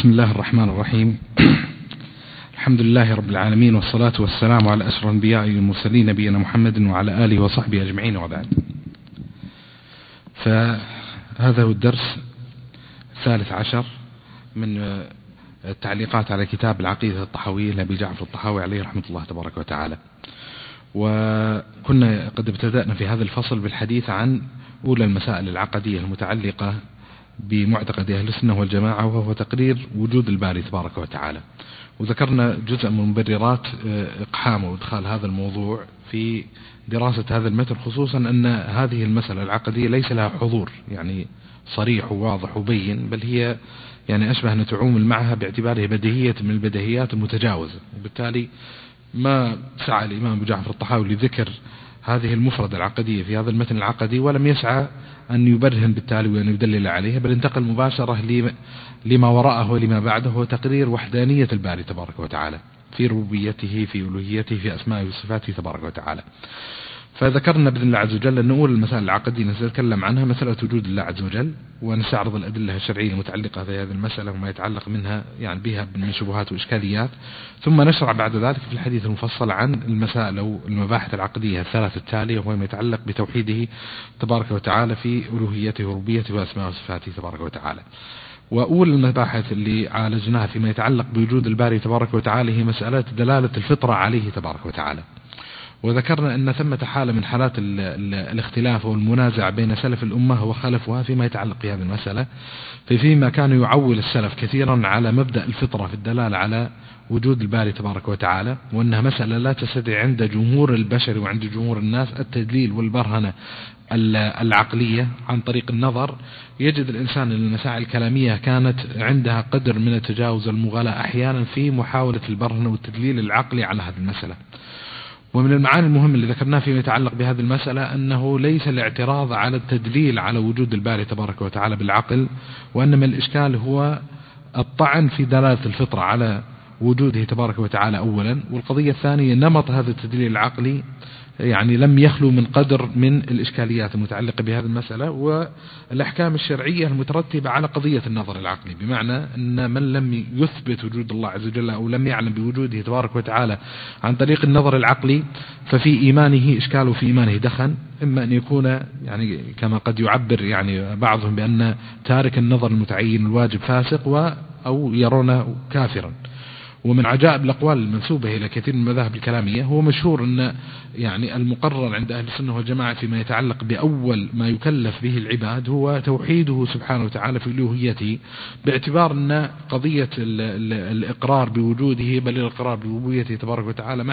بسم الله الرحمن الرحيم. الحمد لله رب العالمين، والصلاة والسلام على أشرف الأنبياء والمرسلين نبينا محمد وعلى آله وصحبه أجمعين، وبعد. فهذا هو الدرس 13 من التعليقات على كتاب العقيدة الطحاوية لأبي جعفر الطحاوي عليه رحمة الله تبارك وتعالى. وكنا قد ابتدأنا في هذا الفصل بالحديث عن أولى المسائل العقدية المتعلقة بمعتقد أهل السنة والجماعة، وهو تقرير وجود الباري تبارك وتعالى. وذكرنا جزء من مبررات إقحام وإدخال هذا الموضوع في دراسة هذا المتن، خصوصا أن هذه المسألة العقدية ليس لها حضور يعني صريح وواضح وبين، بل هي يعني أشبه أن تعوم معها باعتبارها بديهية من البديهيات المتجاوزة. وبالتالي ما سعى الإمام أبو جعفر الطحاوي لذكر هذه المفردة العقدية في هذا المتن العقدي، ولم يسعى أن يبرهن بالتالي وأن يدلل عليها، بل انتقل مباشرة لما وراءه ولما بعده، هو تقرير وحدانية الباري تبارك وتعالى في ربوبيته، في ألوهيته، في أسمائه وصفاته تبارك وتعالى. فذكرنا بإذن الله عز وجل أن أول المسائل العقدية نتكلم عنها مسألة وجود الله عز وجل، ونستعرض الأدلة الشرعية المتعلقة بهذه المسألة وما يتعلق منها يعني بها من شبهات وإشكاليات، ثم نشرع بعد ذلك في الحديث المفصل عن المسائل أو المباحث العقدية الثلاث التالية، وهو ما يتعلق بتوحيده تبارك وتعالى في ألوهيته وربوبيته وأسمائه وصفاته تبارك وتعالى. وأول المباحث اللي عالجناها فيما يتعلق بوجود الباري تبارك وتعالى هي مسألة دلالة الفطرة عليه تبارك وتعالى. وذكرنا أن ثمة حالة من حالات الاختلاف والمنازع بين سلف الأمة وخلفها فيما يتعلق بهذه المسألة، فيما كان يعول السلف كثيرا على مبدأ الفطرة في الدلالة على وجود الباري تبارك وتعالى، وأنها مسألة لا تستطيع عند جمهور البشر وعند جمهور الناس التدليل والبرهنة العقلية عن طريق النظر. يجد الإنسان أن المسائل الكلامية كانت عندها قدر من التجاوز والمغالاة أحيانا في محاولة البرهنة والتدليل العقلي على هذه المسألة. ومن المعاني المهمة اللي ذكرناه فيما يتعلق بهذه المسألة أنه ليس الاعتراض على التدليل على وجود الباري تبارك وتعالى بالعقل، وأنما الإشكال هو الطعن في دلالة الفطرة على وجوده تبارك وتعالى أولا. والقضية الثانية نمط هذا التدليل العقلي يعني لم يخلو من قدر من الإشكاليات المتعلقة بهذه المسألة والأحكام الشرعية المترتبة على قضية النظر العقلي، بمعنى أن من لم يثبت وجود الله عز وجل أو لم يعلم بوجوده تبارك وتعالى عن طريق النظر العقلي ففي إيمانه إشكال وفي إيمانه دخن، إما أن يكون يعني كما قد يعبر يعني بعضهم بأن تارك النظر المتعين الواجب فاسق أو يرونه كافرا. ومن عجائب الأقوال المنسوبة إلى كثير من المذاهب الكلامية هو مشهور أن يعني المقرر عند أهل السنة والجماعة فيما يتعلق بأول ما يكلف به العباد هو توحيده سبحانه وتعالى في ألوهيته، باعتبار أن قضية الإقرار بوجوده بل الإقرار بربوبيته تبارك وتعالى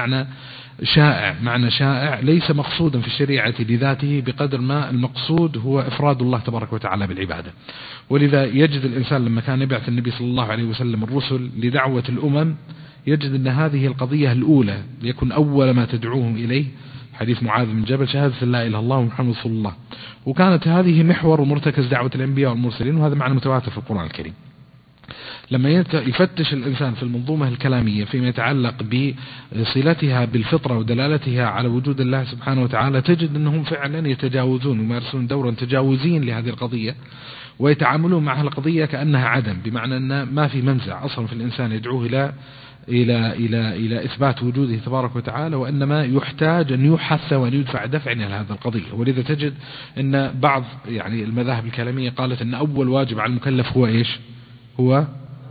معنى شائع ليس مقصودا في الشريعة لذاته بقدر ما المقصود هو إفراد الله تبارك وتعالى بالعبادة. ولذا يجد الإنسان لما كان يبعث النبي صلى الله عليه وسلم الرسل لدعوة الأمم يجد أن هذه القضية الأولى ليكن أول ما تدعوهم إليه حديث معاذ بن جبل شهادة لا إله إلا الله ومحمد رسول الله، وكانت هذه محور ومرتكز دعوة الأنبياء والمرسلين، وهذا معنى متواتر في القرآن الكريم. لما يفتش الإنسان في المنظومة الكلامية فيما يتعلق بصلتها بالفطرة ودلالتها على وجود الله سبحانه وتعالى تجد أنهم فعلا يتجاوزون ويمارسون دورا تجاوزين لهذه القضية، ويتعاملون مع القضية كأنها عدم، بمعنى أن ما في منزع أصلا في الإنسان يدعوه إلى إثبات وجوده تبارك وتعالى، وإنما يحتاج أن يحث وأن يدفع دفعا إلى هذه القضية. ولذا تجد أن بعض يعني المذاهب الكلامية قالت أن أول واجب على المكلف هو إيش؟ هو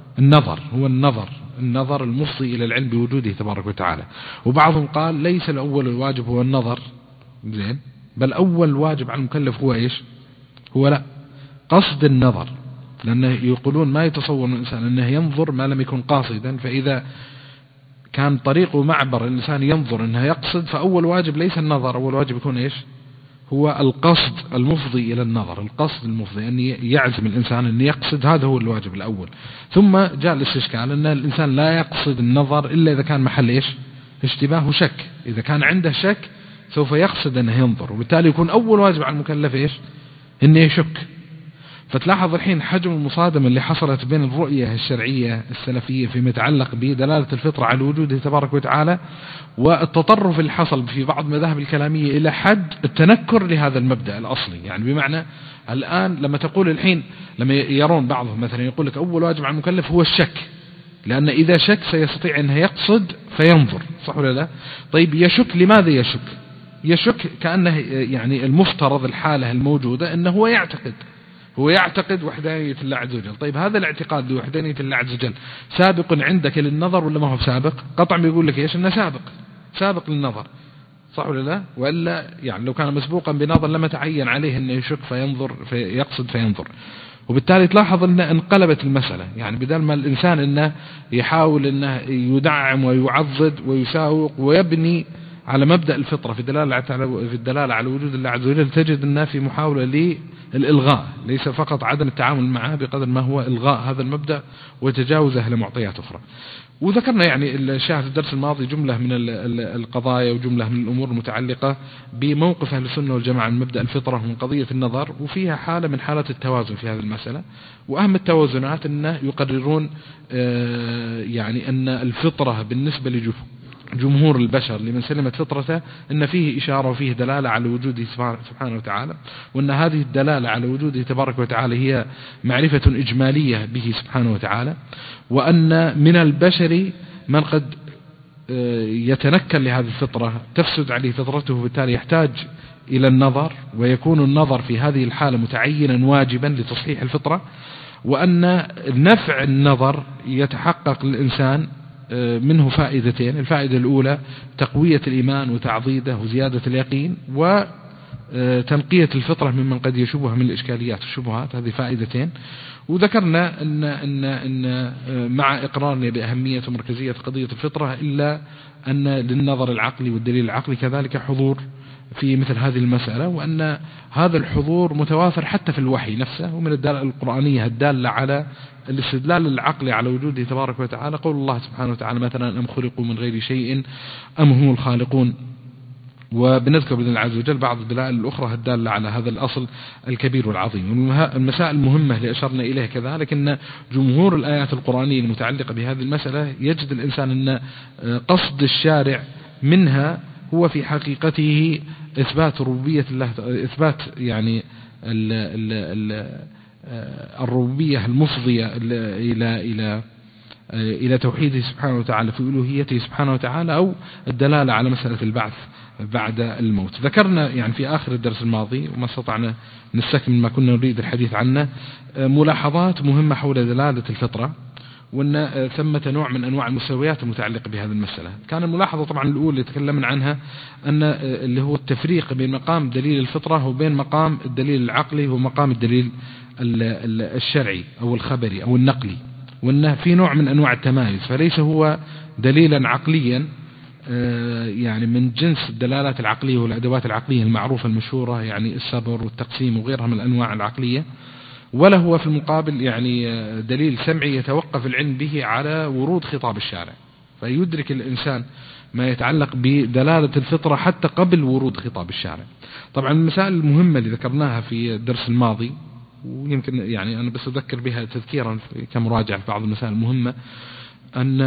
النظر المفضي إلى العلم بوجوده تبارك وتعالى. وبعضهم قال ليس الأول الواجب هو النظر زين، بل أول واجب على المكلف هو إيش؟ هو لا قصد النظر، لأنه يقولون ما يتصور الإنسان أنه ينظر ما لم يكن قاصدا، فإذا كان طريق معبر الإنسان ينظر أنه يقصد فأول واجب ليس النظر، أول واجب يكون إيش؟ هو القصد المفضي إلى النظر، القصد المفضي أن يعزم الإنسان أن يقصد، هذا هو الواجب الأول. ثم جاء الاستشكال أن الإنسان لا يقصد النظر إلا إذا كان محل إيش؟ اشتباه وشك. إذا كان عنده شك سوف يقصد أنه ينظر، وبالتالي يكون أول واجب على المكلف إيش؟ أنه يشك. فتلاحظ الحين حجم المصادمة اللي حصلت بين الرؤية الشرعية السلفية فيما يتعلق بدلالة الفطرة على وجوده تبارك وتعالى، والتطرف اللي حصل في بعض المذاهب الكلامية إلى حد التنكر لهذا المبدأ الأصلي. يعني بمعنى الآن لما تقول الحين، لما يرون بعضهم مثلا يقول لك أول واجب على المكلف هو الشك، لأن إذا شك سيستطيع أنه يقصد فينظر، صح ولا لا؟ طيب يشك، لماذا يشك؟ يشك كأنه يعني المفترض الحالة الموجودة أنه هو يعتقد وحدانية الله عز وجل. طيب هذا الاعتقاد بوحدانية الله عز وجل سابق عندك للنظر ولا ما هو سابق؟ قطعا بيقول لك ايش؟ انه سابق للنظر، صح ولا لا؟ وإلا يعني لو كان مسبوقا بنظر لما تعين عليه انه يشك فينظر يقصد فينظر. وبالتالي تلاحظ ان انقلبت المسألة، يعني بدل ما الانسان انه يحاول انه يدعم ويعضد ويساوق ويبني على مبدأ الفطرة في الدلالة على وجود الله عز وجل، تجد أنه في محاولة للإلغاء، ليس فقط عدم التعامل معه بقدر ما هو إلغاء هذا المبدأ وتجاوزه لمعطيات أخرى. وذكرنا يعني الشاهد الدرس الماضي جملة من القضايا وجملة من الأمور المتعلقة بموقف أهل السنة والجماعة من مبدأ الفطرة ومن قضية النظر، وفيها حالة من حالات التوازن في هذه المسألة. وأهم التوازنات أنه يقررون يعني أن الفطرة بالنسبة جمهور البشر لمن سلمت فطرته أن فيه إشارة وفيه دلالة على وجوده سبحانه وتعالى، وأن هذه الدلالة على وجوده تبارك وتعالى هي معرفة إجمالية به سبحانه وتعالى، وأن من البشر من قد يتنكر لهذه الفطرة تفسد عليه فطرته، وبالتالي يحتاج إلى النظر، ويكون النظر في هذه الحالة متعينا واجبا لتصحيح الفطرة، وأن نفع النظر يتحقق للإنسان منه فائدتين: الفائدة الأولى تقوية الإيمان وتعضيده وزيادة اليقين، وتنقية الفطرة ممن قد يشبهها من الإشكاليات والشبهات، هذه فائدتين. وذكرنا أن مع إقرارنا بأهمية ومركزية قضية الفطرة إلا أن للنظر العقلي والدليل العقلي كذلك حضور في مثل هذه المسألة، وأن هذا الحضور متوافر حتى في الوحي نفسه. ومن الدلالة القرآنية الدالة على الاستدلال العقلي على وجوده تبارك وتعالى قول الله سبحانه وتعالى مثلا: أم خلقوا من غير شيء أم هم الخالقون. وبنذكر بإذن الله عز وجل بعض الدلائل الأخرى الدالة على هذا الأصل الكبير والعظيم. المسائل المهمة اللي أشرنا إليها كذلك أن جمهور الآيات القرآنية المتعلقة بهذه المسألة يجد الإنسان أن قصد الشارع منها هو في حقيقته إثبات ربوبية الله، إثبات يعني الربوبية المفضية إلى توحيده سبحانه وتعالى في ألوهيته سبحانه وتعالى، أو الدلالة على مسألة البعث بعد الموت. ذكرنا يعني في آخر الدرس الماضي وما استطعنا نستكمل ما كنا نريد الحديث عنه ملاحظات مهمة حول دلالة الفطرة، وأن ثمة نوع من أنواع المساويات المتعلقة بهذه المسألة. كان الملاحظة طبعا الأولى اللي تكلمنا عنها أن اللي هو التفريق بين مقام دليل الفطرة وبين مقام الدليل العقلي ومقام الدليل الشرعي أو الخبري أو النقلي، وأنه في نوع من أنواع التمايز، فليس هو دليلا عقليا يعني من جنس الدلالات العقلية والأدوات العقلية المعروفة المشهورة، يعني الصبر والتقسيم وغيرها من الأنواع العقلية، ولا هو في المقابل يعني دليل سمعي يتوقف العلم به على ورود خطاب الشارع، فيدرك الإنسان ما يتعلق بدلالة الفطرة حتى قبل ورود خطاب الشارع. طبعا المسائل المهمة اللي ذكرناها في الدرس الماضي، ويمكن يعني أنا بس أذكر بها تذكيرا كمراجعة في بعض المسائل المهمة، أن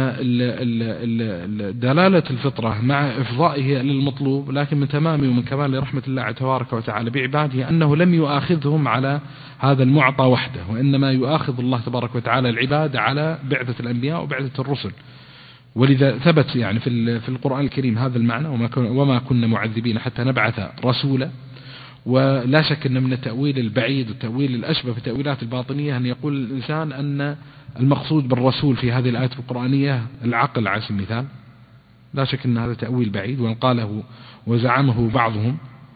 دلالة الفطرة مع إفضائه للمطلوب، لكن من تمام ومن كمال رحمة الله تبارك وتعالى بعباده أنه لم يؤاخذهم على هذا المعطى وحده، وإنما يؤاخذ الله تبارك وتعالى العباد على بعثة الأنبياء وبعثة الرسل. ولذا ثبت يعني في القرآن الكريم هذا المعنى: وما كنا معذبين حتى نبعث رسولا. ولا شك أن من التأويل البعيد والتأويل الأشبه في التأويلات الباطنية أن يقول الإنسان أن المقصود بالرسول في هذه الآيات القرآنية العقل على سبيل المثال. لا شك أن هذا تأويل بعيد وأن قاله وزعمه بعضهم.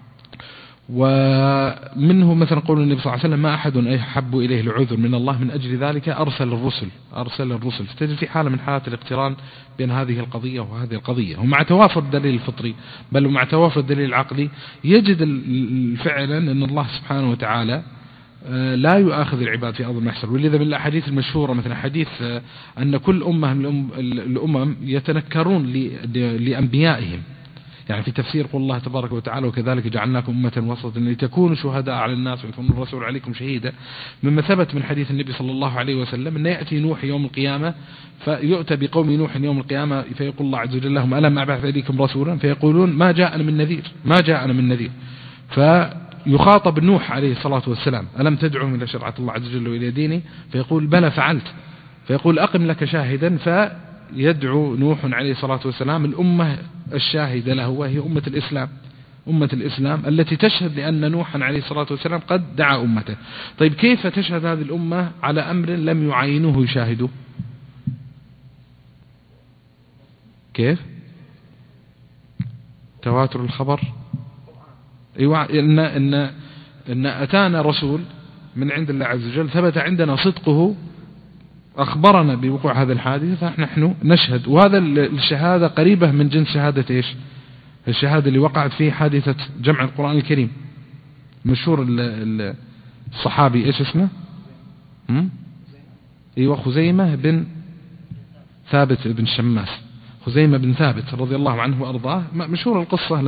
ومنه مثلا قول النبي صلى الله عليه وسلم: ما أحد أحب إليه العذر من الله من أجل ذلك أرسل الرسل. فتجد في حالة من حالات الاقتران بين هذه القضية وهذه القضية، ومع توافر الدليل الفطري بل ومع توافر الدليل العقلي يجد فعلا أن الله سبحانه وتعالى لا يؤاخذ العباد في أرض المحشر. ولذا من الأحاديث المشهورة مثلا حديث أن كل أمة من الأمم يتنكرون لأنبيائهم، يعني في تفسير قول الله تبارك وتعالى وكذلك جعلناكم أمة وسطا لتكونوا شهداء على الناس ويكون الرسول عليكم شهيدا. مما ثبت من حديث النبي صلى الله عليه وسلم أن يأتي نوح يوم القيامة فيؤتى بقوم نوح يوم القيامة فيقول الله عز وجل لهم ألم أبعث إليكم رسولا فيقولون ما جاءنا من نذير ما جاءنا من نذير. فيخاطب نوح عليه الصلاة والسلام ألم تدعوهم إلى شرعة الله عز وجل وإلى دينه فيقول بلى فعلت. فيقول أقم لك شاهدا فيدعو نوح عليه الصلاة والسلام الأمة الشاهدة له وهي أمة الإسلام أمة الإسلام التي تشهد لأن نوحا عليه الصلاة والسلام قد دعا أمته. طيب كيف تشهد هذه الأمة على أمر لم يعينوه يشاهدوه؟ كيف؟ تواتر الخبر. أيوة إن أتانا رسول من عند الله عز وجل ثبت عندنا صدقه أخبرنا بوقوع هذا الحادث فنحن نشهد. وهذا الشهادة قريبة من جنس شهادة إيش؟ الشهادة اللي وقعت فيه حادثة جمع القرآن الكريم. مشهور الصحابي إيش اسمه؟ أيوة خزيمة بن ثابت بن شماس. خزيمة بن ثابت رضي الله عنه وأرضاه. مشهور القصة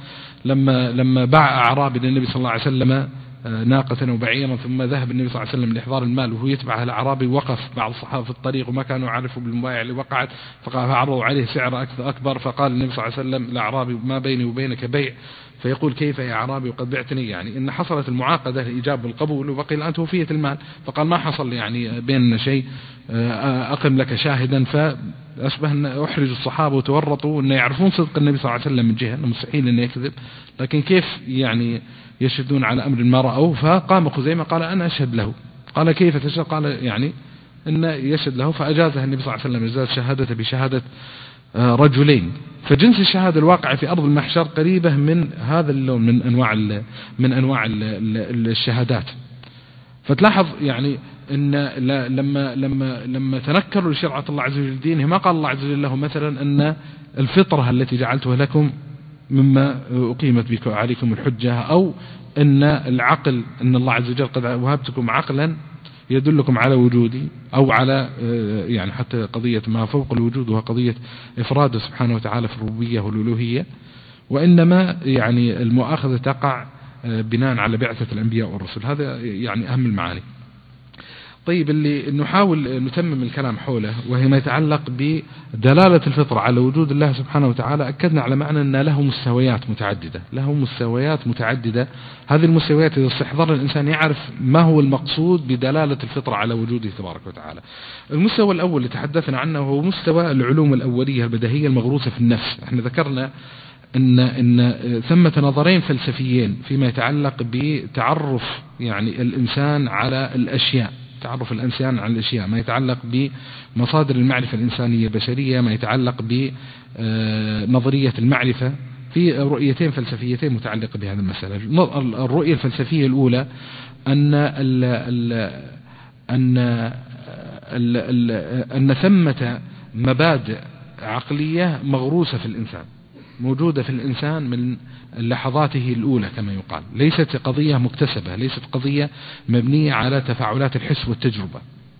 لما باع أعرابي للنبي صلى الله عليه وسلم ناقة وبعيرا ثم ذهب النبي صلى الله عليه وسلم لإحضار المال وهو يتبع الأعرابي. وقف بعض الصحابة في الطريق وما كانوا يعرفوا بالمبايع اللي وقعت فعرضوا عليه سعر أكبر. فقال النبي صلى الله عليه وسلم الأعرابي ما بيني وبينك بيع. فيقول كيف يا أعرابي وقد بعتني؟ يعني إن حصلت المعاقدة الإجابة والقبول وبقي الآن توفية المال. فقال ما حصل يعني بيننا شيء أقم لك شاهدا. فأشبه أن أحرج الصحابة وتورطوا أن يعرفون صدق النبي صلى الله عليه وسلم من جهة أنه مستحيل أن يكذب لكن كيف يعني يشهدون على أمر ما رأوه. فقام خزيمة قال أنا أشهد له. قال كيف تشهد؟ قال يعني أن يشهد له. فأجازها النبي صلى الله عليه وسلم إجاز شهادته بشهادة رجلين. فجنس الشهادة الواقع في أرض المحشر قريبة من هذا اللون من أنواع الشهادات. فتلاحظ يعني إن لما تنكروا لشرعة الله عز وجل دينه ما قال الله عز وجل له مثلا أن الفطرة التي جعلتها لكم مما أقيمت بك عليكم الحجة أو أن العقل أن الله عز وجل قد وهبتكم عقلا يدلكم على وجودي أو على يعني حتى قضية ما فوق الوجود وهي قضية إفراده سبحانه وتعالى في الربوبية والألوهية. وإنما يعني المؤاخذة تقع بناء على بعثة الأنبياء والرسل. هذا يعني أهم المعاني. طيب اللي نحاول نتمم الكلام حوله وهي ما يتعلق بدلالة الفطرة على وجود الله سبحانه وتعالى. أكدنا على معنى أن له مستويات متعددة. هذه المستويات إذا استحضر الإنسان يعرف ما هو المقصود بدلالة الفطرة على وجوده تبارك وتعالى. المستوى الأول اللي تحدثنا عنه هو مستوى العلوم الأولية البديهية المغروسة في النفس. احنا ذكرنا إن ثمة نظرين فلسفيين فيما يتعلق بتعرف يعني الإنسان على الأشياء. تعرف الإنسان على الأشياء ما يتعلق بمصادر المعرفة الإنسانية البشرية ما يتعلق بنظرية المعرفة في رؤيتين فلسفيتين متعلقة بهذه المسألة. الرؤية الفلسفية الأولى أن ثمة مبادئ عقلية مغروسة في الإنسان موجودة في الإنسان من لحظاته الأولى كما يقال. ليست قضية مكتسبة ليست قضية مبنية على تفاعلات الحس والتجربة.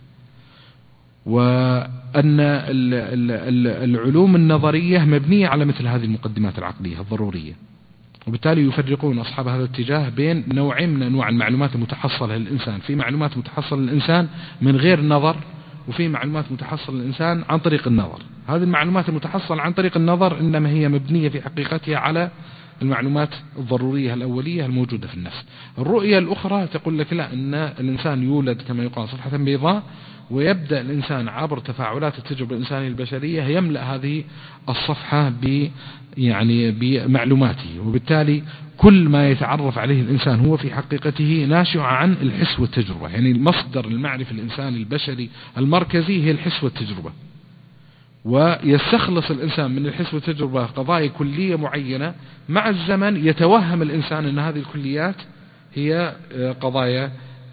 وأن العلوم النظرية مبنية على مثل هذه المقدمات العقلية الضرورية. وبالتالي يفرقون أصحاب هذا الاتجاه بين نوعين من أنواع المعلومات المتحصلة للإنسان. في معلومات متحصلة للإنسان من غير النظر وفي معلومات متحصلة للإنسان عن طريق النظر. هذه المعلومات المتحصلة عن طريق النظر إنما هي مبنية في حقيقتها على المعلومات الضرورية الأولية الموجودة في النفس. الرؤية الأخرى تقول لك لا أن الإنسان يولد كما يقال صفحة بيضاء ويبدأ الإنسان عبر تفاعلات التجربة الإنسانية البشرية يملأ هذه الصفحة بمعلوماته. وبالتالي كل ما يتعرف عليه الإنسان هو في حقيقته ناشئ عن الحس والتجربة. يعني مصدر المعرفة الإنساني البشري المركزي هي الحس والتجربة. ويستخلص الإنسان من الحس والتجربة قضايا كلية معينة. مع الزمن يتوهم الإنسان أن هذه الكليات هي قضايا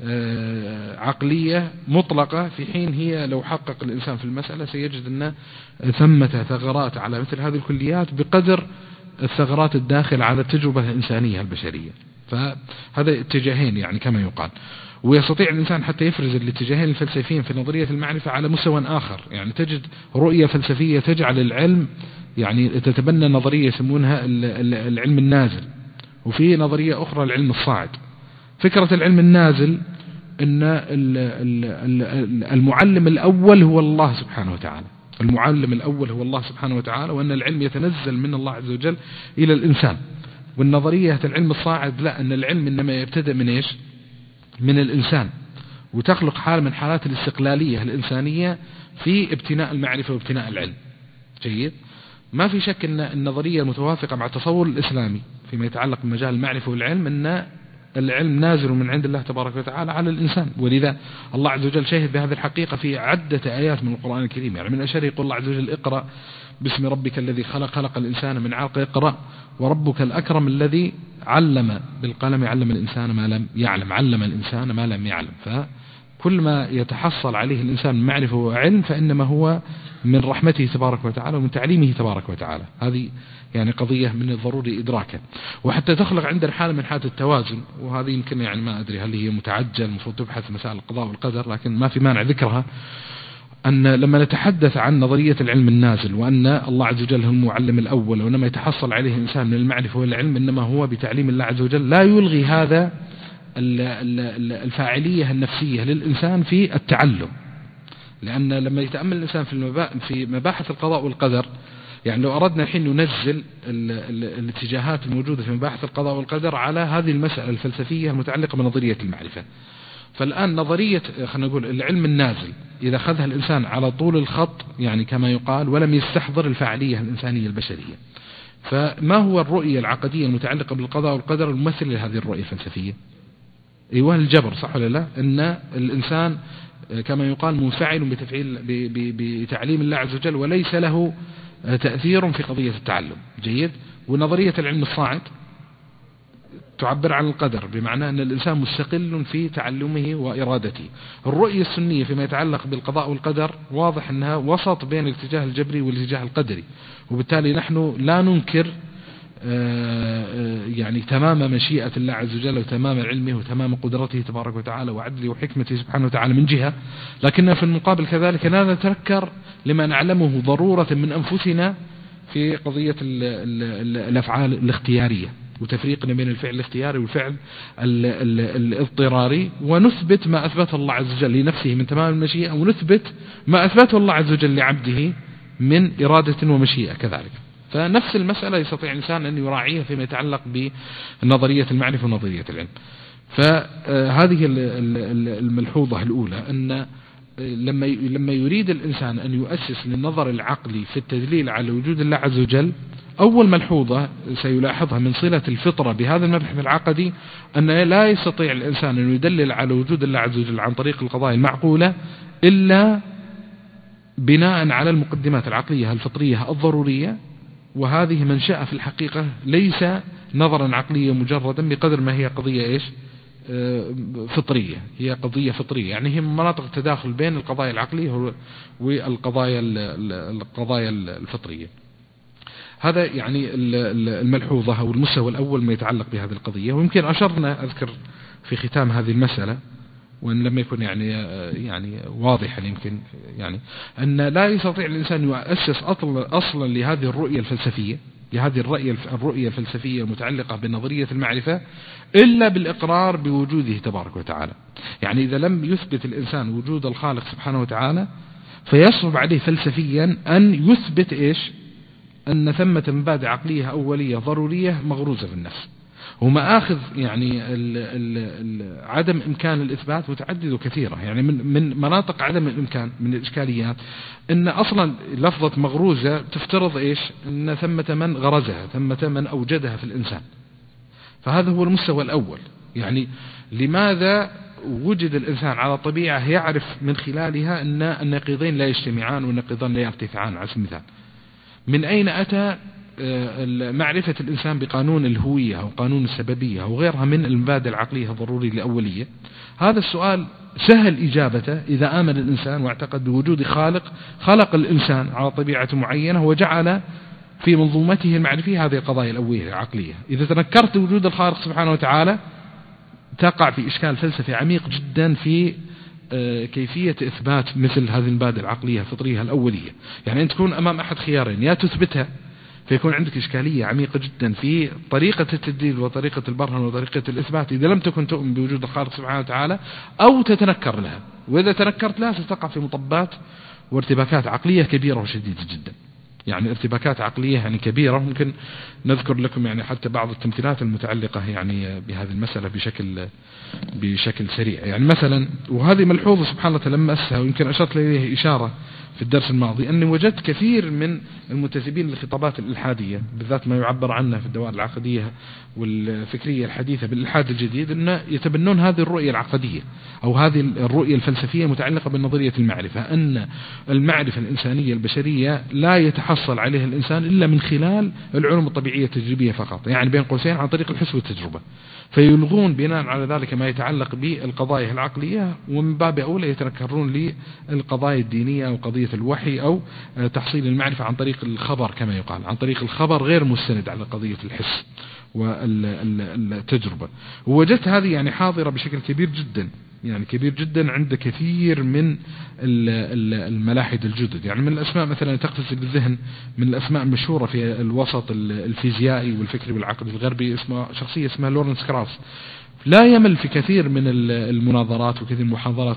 عقلية مطلقة في حين هي لو حقق الإنسان في المسألة سيجد أن ثمة ثغرات على مثل هذه الكليات بقدر الثغرات الداخل على التجربة الإنسانية البشرية. فهذا اتجاهين يعني كما يقال. ويستطيع الإنسان حتى يفرز الاتجاهين الفلسفيين في نظرية المعرفة على مستوى آخر. يعني تجد رؤية فلسفية تجعل العلم يعني تتبنى نظرية يسمونها العلم النازل، وفي نظرية أخرى العلم الصاعد. فكرة العلم النازل أن المعلم الأول هو الله سبحانه وتعالى، المعلم الأول هو الله سبحانه وتعالى، وأن العلم يتنزل من الله عز وجل إلى الإنسان. والنظرية العلم الصاعد لا، أن العلم إنما يبتدأ من إيش؟ من الإنسان، وتخلق حال من حالات الاستقلالية الإنسانية في ابتناء المعرفة وابتناء العلم. جيد. ما في شك أن النظرية المتوافقة مع التصور الإسلامي فيما يتعلق بمجال المعرفة والعلم أن العلم نازل من عند الله تبارك وتعالى على الإنسان، ولذا الله عز وجل شهد بهذه الحقيقة في عدة آيات من القرآن الكريم. يعني من أشهر يقول الله عز وجل: اقرأ باسم ربك الذي خلق، خلق الإنسان من علق، اقرأ وربك الأكرم الذي علم بالقلم، علم الإنسان ما لم يعلم، علم الإنسان ما لم يعلم. فكل ما يتحصل عليه الإنسان من معرفة وعلم فإنما هو من رحمته تبارك وتعالى ومن تعليمه تبارك وتعالى. هذه يعني قضية من الضروري إدراكها، وحتى تخلق عندنا حالة من حالة التوازن. وهذه يمكن يعني ما أدري هل هي متعجل المفروض تبحث مسائل القضاء والقدر، لكن ما في مانع ذكرها. أن لما نتحدث عن نظرية العلم النازل وأن الله عز وجل هو المعلم الأول، وإنما يتحصل عليه الإنسان من المعرفة والعلم إنما هو بتعليم الله عز وجل، لا يلغي هذا الفاعلية النفسية للإنسان في التعلم. لأن لما يتأمل الإنسان في مباحث القضاء والقدر، يعني لو أردنا الحين ننزل الاتجاهات الموجودة في مباحث القضاء والقدر على هذه المسألة الفلسفية المتعلقة بنظرية المعرفة، فالآن نظرية خلينا نقول العلم النازل إذا أخذها الإنسان على طول الخط يعني كما يقال ولم يستحضر الفاعلية الإنسانية البشرية، فما هو الرؤية العقدية المتعلقة بالقضاء والقدر الممثل لهذه الرؤية الفلسفية؟ أيوه الجبر، صح ولا لا؟ أن الإنسان كما يقال منفعل بتعليم الله عز وجل وليس له تأثير في قضية التعلم. جيد. ونظرية العلم الصاعد تعبر عن القدر بمعنى أن الإنسان مستقل في تعلمه وإرادته. الرؤية السنية فيما يتعلق بالقضاء والقدر واضح أنها وسط بين الاتجاه الجبري والاتجاه القدري، وبالتالي نحن لا ننكر يعني تمام مشيئة الله عز وجل وتمام علمه وتمام قدرته تبارك وتعالى وعدله وحكمته سبحانه وتعالى من جهة، لكن في المقابل كذلك لا نتذكر لما نعلمه ضرورة من أنفسنا في قضية الأفعال الاختيارية وتفريقنا بين الفعل الاختياري والفعل الاضطراري، ونثبت ما أثبته الله عز وجل لنفسه من تمام المشيئة، ونثبت ما أثبته الله عز وجل لعبده من إرادة ومشيئة كذلك. فنفس المسألة يستطيع الإنسان أن يراعيها فيما يتعلق بنظرية المعرفة ونظرية العلم. فهذه الملحوظة الأولى، أن لما يريد الإنسان أن يؤسس للنظر العقلي في التدليل على وجود الله عز وجل، أول ملحوظة سيلاحظها من صلة الفطرة بهذا المبحث العقدي أن لا يستطيع الإنسان أن يدلل على وجود الله عز وجل عن طريق القضايا المعقولة إلا بناء على المقدمات العقلية الفطرية الضرورية، وهذه منشأة في الحقيقة ليس نظرا عقليا مجردا بقدر ما هي قضية إيش؟ فطرية. هي قضية فطرية، يعني هي مناطق التداخل بين القضايا العقلية والقضايا الفطرية. هذا يعني الملحوظة أو المستوى الأول ما يتعلق بهذه القضية. ويمكن أشرنا أذكر في ختام هذه المسألة وإن لم يكن يعني واضحا يمكن يعني أن لا يستطيع الإنسان يؤسس أصلا لهذه الرؤية الفلسفية، لهذه الرؤية الفلسفية المتعلقة بنظرية المعرفة إلا بالإقرار بوجوده تبارك وتعالى. يعني إذا لم يثبت الإنسان وجود الخالق سبحانه وتعالى فيصعب عليه فلسفيا أن يثبت إيش؟ أن ثمة مبادئ عقلية أولية ضرورية مغروزة في النفس. ومآخذ يعني عدم إمكان الإثبات متعددة وكثيرة. يعني من مناطق عدم الإمكان من الإشكاليات أن أصلا لفظة مغروزة تفترض إيش؟ أن ثمة من غرزها، ثمة من أوجدها في الإنسان. فهذا هو المستوى الأول. يعني لماذا وجد الإنسان على طبيعة يعرف من خلالها أن النقيضين لا يجتمعان والنقيضان لا يرتفعان على سبيل المثال؟ من أين أتى معرفة الإنسان بقانون الهوية أو قانون السببية أو غيرها من المبادئ العقلية الضرورية الأولية؟ هذا السؤال سهل إجابته إذا آمن الإنسان واعتقد بوجود خالق خلق الإنسان على طبيعة معينة وجعل في منظومته المعرفية هذه القضايا الأولية العقلية. إذا تنكرت وجود الخالق سبحانه وتعالى تقع في إشكال فلسفي عميق جدا في كيفية إثبات مثل هذه المبادئ العقلية الفطرية الأولية. يعني أنت تكون أمام أحد خيارين، يا تثبتها فيكون عندك إشكالية عميقة جدا في طريقة التدليل وطريقة البرهن وطريقة الإثبات إذا لم تكن تؤمن بوجود الخالق سبحانه وتعالى، أو تتنكر لها، وإذا تنكرت لها ستقع في مطبات وارتباكات عقلية كبيرة وشديدة جدا. يعني ارتباكات عقلية يعني كبيرة. ممكن نذكر لكم يعني حتى بعض التمثيلات المتعلقة يعني بهذه المسألة بشكل سريع. يعني مثلا، وهذه ملحوظة سبحان الله تلمسها ويمكن أشرت إليه إشارة في الدرس الماضي، أني وجدت كثير من المنتسبين للخطابات الإلحادية، بالذات ما يعبر عنه في الدوائر العقدية والفكرية الحديثة بالإلحاد الجديد، أن يتبنون هذه الرؤية العقدية أو هذه الرؤية الفلسفية المتعلقة بنظرية المعرفة، أن المعرفة الإنسانية البشرية لا يتحصل عليها الإنسان إلا من خلال العلوم الطبيعية التجريبية فقط، يعني بين قوسين عن طريق الحس والتجربة. فيلغون بناء على ذلك ما يتعلق بالقضايا العقلية، ومن باب أولى يتنكرون للقضايا الدينية أو قضية الوحي أو تحصيل المعرفة عن طريق الخبر كما يقال، عن طريق الخبر غير مستند على قضية الحس والتجربة. ووجدت هذه يعني حاضرة بشكل كبير جدا، يعني كبير جدا عند كثير من الملاحد الجدد. يعني من الأسماء مثلا تقتسم بالذهن من الأسماء المشهورة في الوسط الفيزيائي والفكري والعقدي الغربي شخصية اسمها لورنس كراس. لا يمل في كثير من المناظرات وكثير من المحاضرات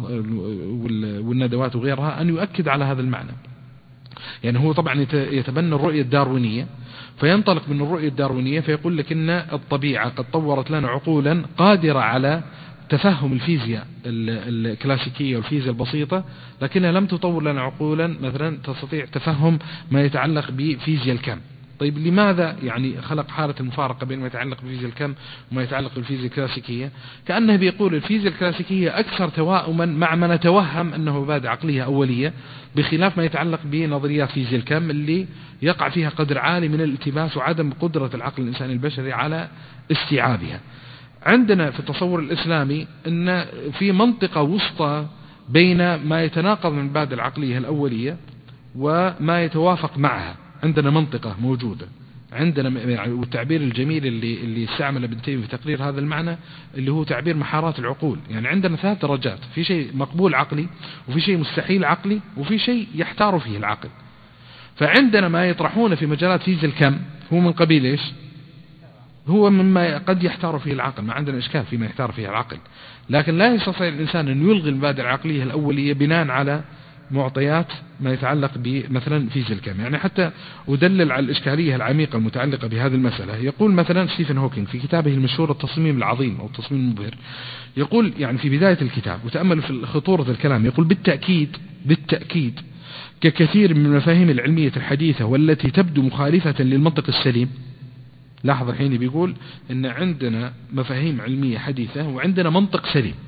والندوات وغيرها أن يؤكد على هذا المعنى. يعني هو طبعا يتبنى الرؤية الداروينية، فينطلق من الرؤية الداروينية فيقول لك إن الطبيعة قد طورت لنا عقولا قادرة على تفهم الفيزياء الكلاسيكية والفيزياء البسيطة، لكنها لم تطور لنا عقولا مثلا تستطيع تفهم ما يتعلق بفيزياء الكم. طيب لماذا يعني خلق حالة المفارقة بين ما يتعلق بفيزياء الكم وما يتعلق بالفيزياء الكلاسيكية؟ كأنه بيقول الفيزياء الكلاسيكية أكثر توائما مع ما نتوهم أنه مبادئ عقلية أولية، بخلاف ما يتعلق بنظريات فيزياء الكم اللي يقع فيها قدر عالي من الالتباس وعدم قدرة العقل الإنساني البشري على استيعابها. عندنا في التصور الإسلامي أن في منطقة وسطى بين ما يتناقض من المبادئ العقلية الأولية وما يتوافق معها. عندنا منطقة موجودة عندنا، والتعبير الجميل اللي استعمل ابن تيمية في تقرير هذا المعنى اللي هو تعبير محارات العقول. يعني عندنا 3 درجات، في شيء مقبول عقلي، وفي شيء مستحيل عقلي، وفي شيء يحتار فيه العقل. فعندنا ما يطرحونه في مجالات فيزياء الكم هو من قبيل إيش؟ هو مما قد يحتار فيه العقل، ما عندنا إشكال فيما يحتار فيه العقل، لكن لا يستطيع الإنسان أن يلغي المبادئ العقلية الأولية بناء على معطيات ما يتعلق بمثلا فيزياء الكم. يعني حتى أدلل على الإشكالية العميقة المتعلقة بهذه المسألة، يقول مثلا ستيفن هوكينج في كتابه المشهور التصميم العظيم أو التصميم المبهر، يقول يعني في بداية الكتاب وتأمل في خطورة الكلام، يقول بالتأكيد ككثير من المفاهيم العلمية الحديثة والتي تبدو مخالفة للمنطق السليم. لاحظ الحين بيقول إن عندنا مفاهيم علمية حديثة وعندنا منطق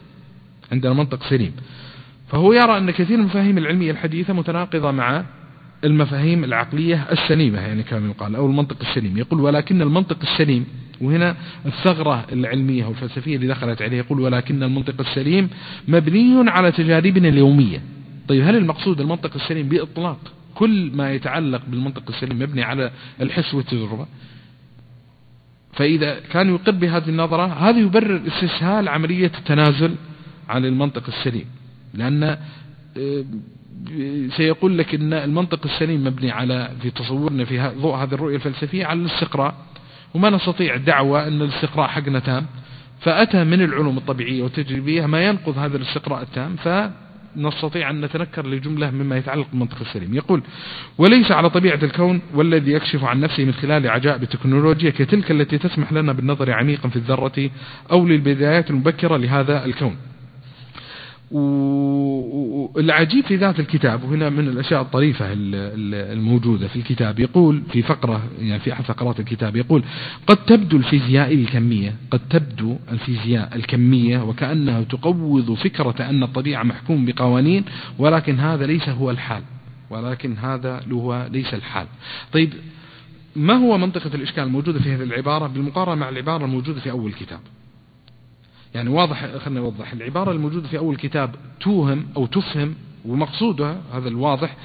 سليم، فهو يرى أن كثير من المفاهيم العلمية الحديثة متناقضة مع المفاهيم العقلية السليمة، يعني كما يقال، أو المنطق السليم. يقول ولكن المنطق السليم، وهنا الثغرة العلمية والفلسفية اللي دخلت عليه، يقول ولكن المنطق السليم مبني على تجاربنا اليومية. طيب هل المقصود المنطق السليم بإطلاق كل ما يتعلق بالمنطق السليم مبني على الحس والتجربة؟ فإذا كان يقر بهذه النظرة هذا يبرر استسهال عملية التنازل عن المنطق السليم، لأن سيقول لك أن المنطق السليم مبني على في تصورنا في ضوء هذه الرؤية الفلسفية على الاستقراء، وما نستطيع دعوة أن الاستقراء حقنا تام، فأتى من العلوم الطبيعية والتجريبية ما ينقض هذا الاستقراء التام، فنستطيع أن نتنكر لجملة مما يتعلق بالمنطق السليم. يقول وليس على طبيعة الكون والذي يكشف عن نفسه من خلال عجائب التكنولوجيا كتلك التي تسمح لنا بالنظر عميقا في الذرة أو للبدايات المبكرة لهذا الكون. والعجيب في ذات الكتاب، وهنا من الأشياء الطريفة الموجودة في الكتاب، يقول في فقرة يعني في أحد فقرات الكتاب يقول قد تبدو الفيزياء الكمية وكأنها تقوض فكرة أن الطبيعة محكوم بقوانين، ولكن هذا ليس الحال. طيب ما هو منطقة الإشكال الموجودة في هذه العبارة بالمقارنة مع العبارة الموجودة في أول الكتاب؟ يعني واضح، خلنا نوضح، العبارة الموجودة في أول الكتاب توهم أو تفهم، ومقصودها هذا الواضح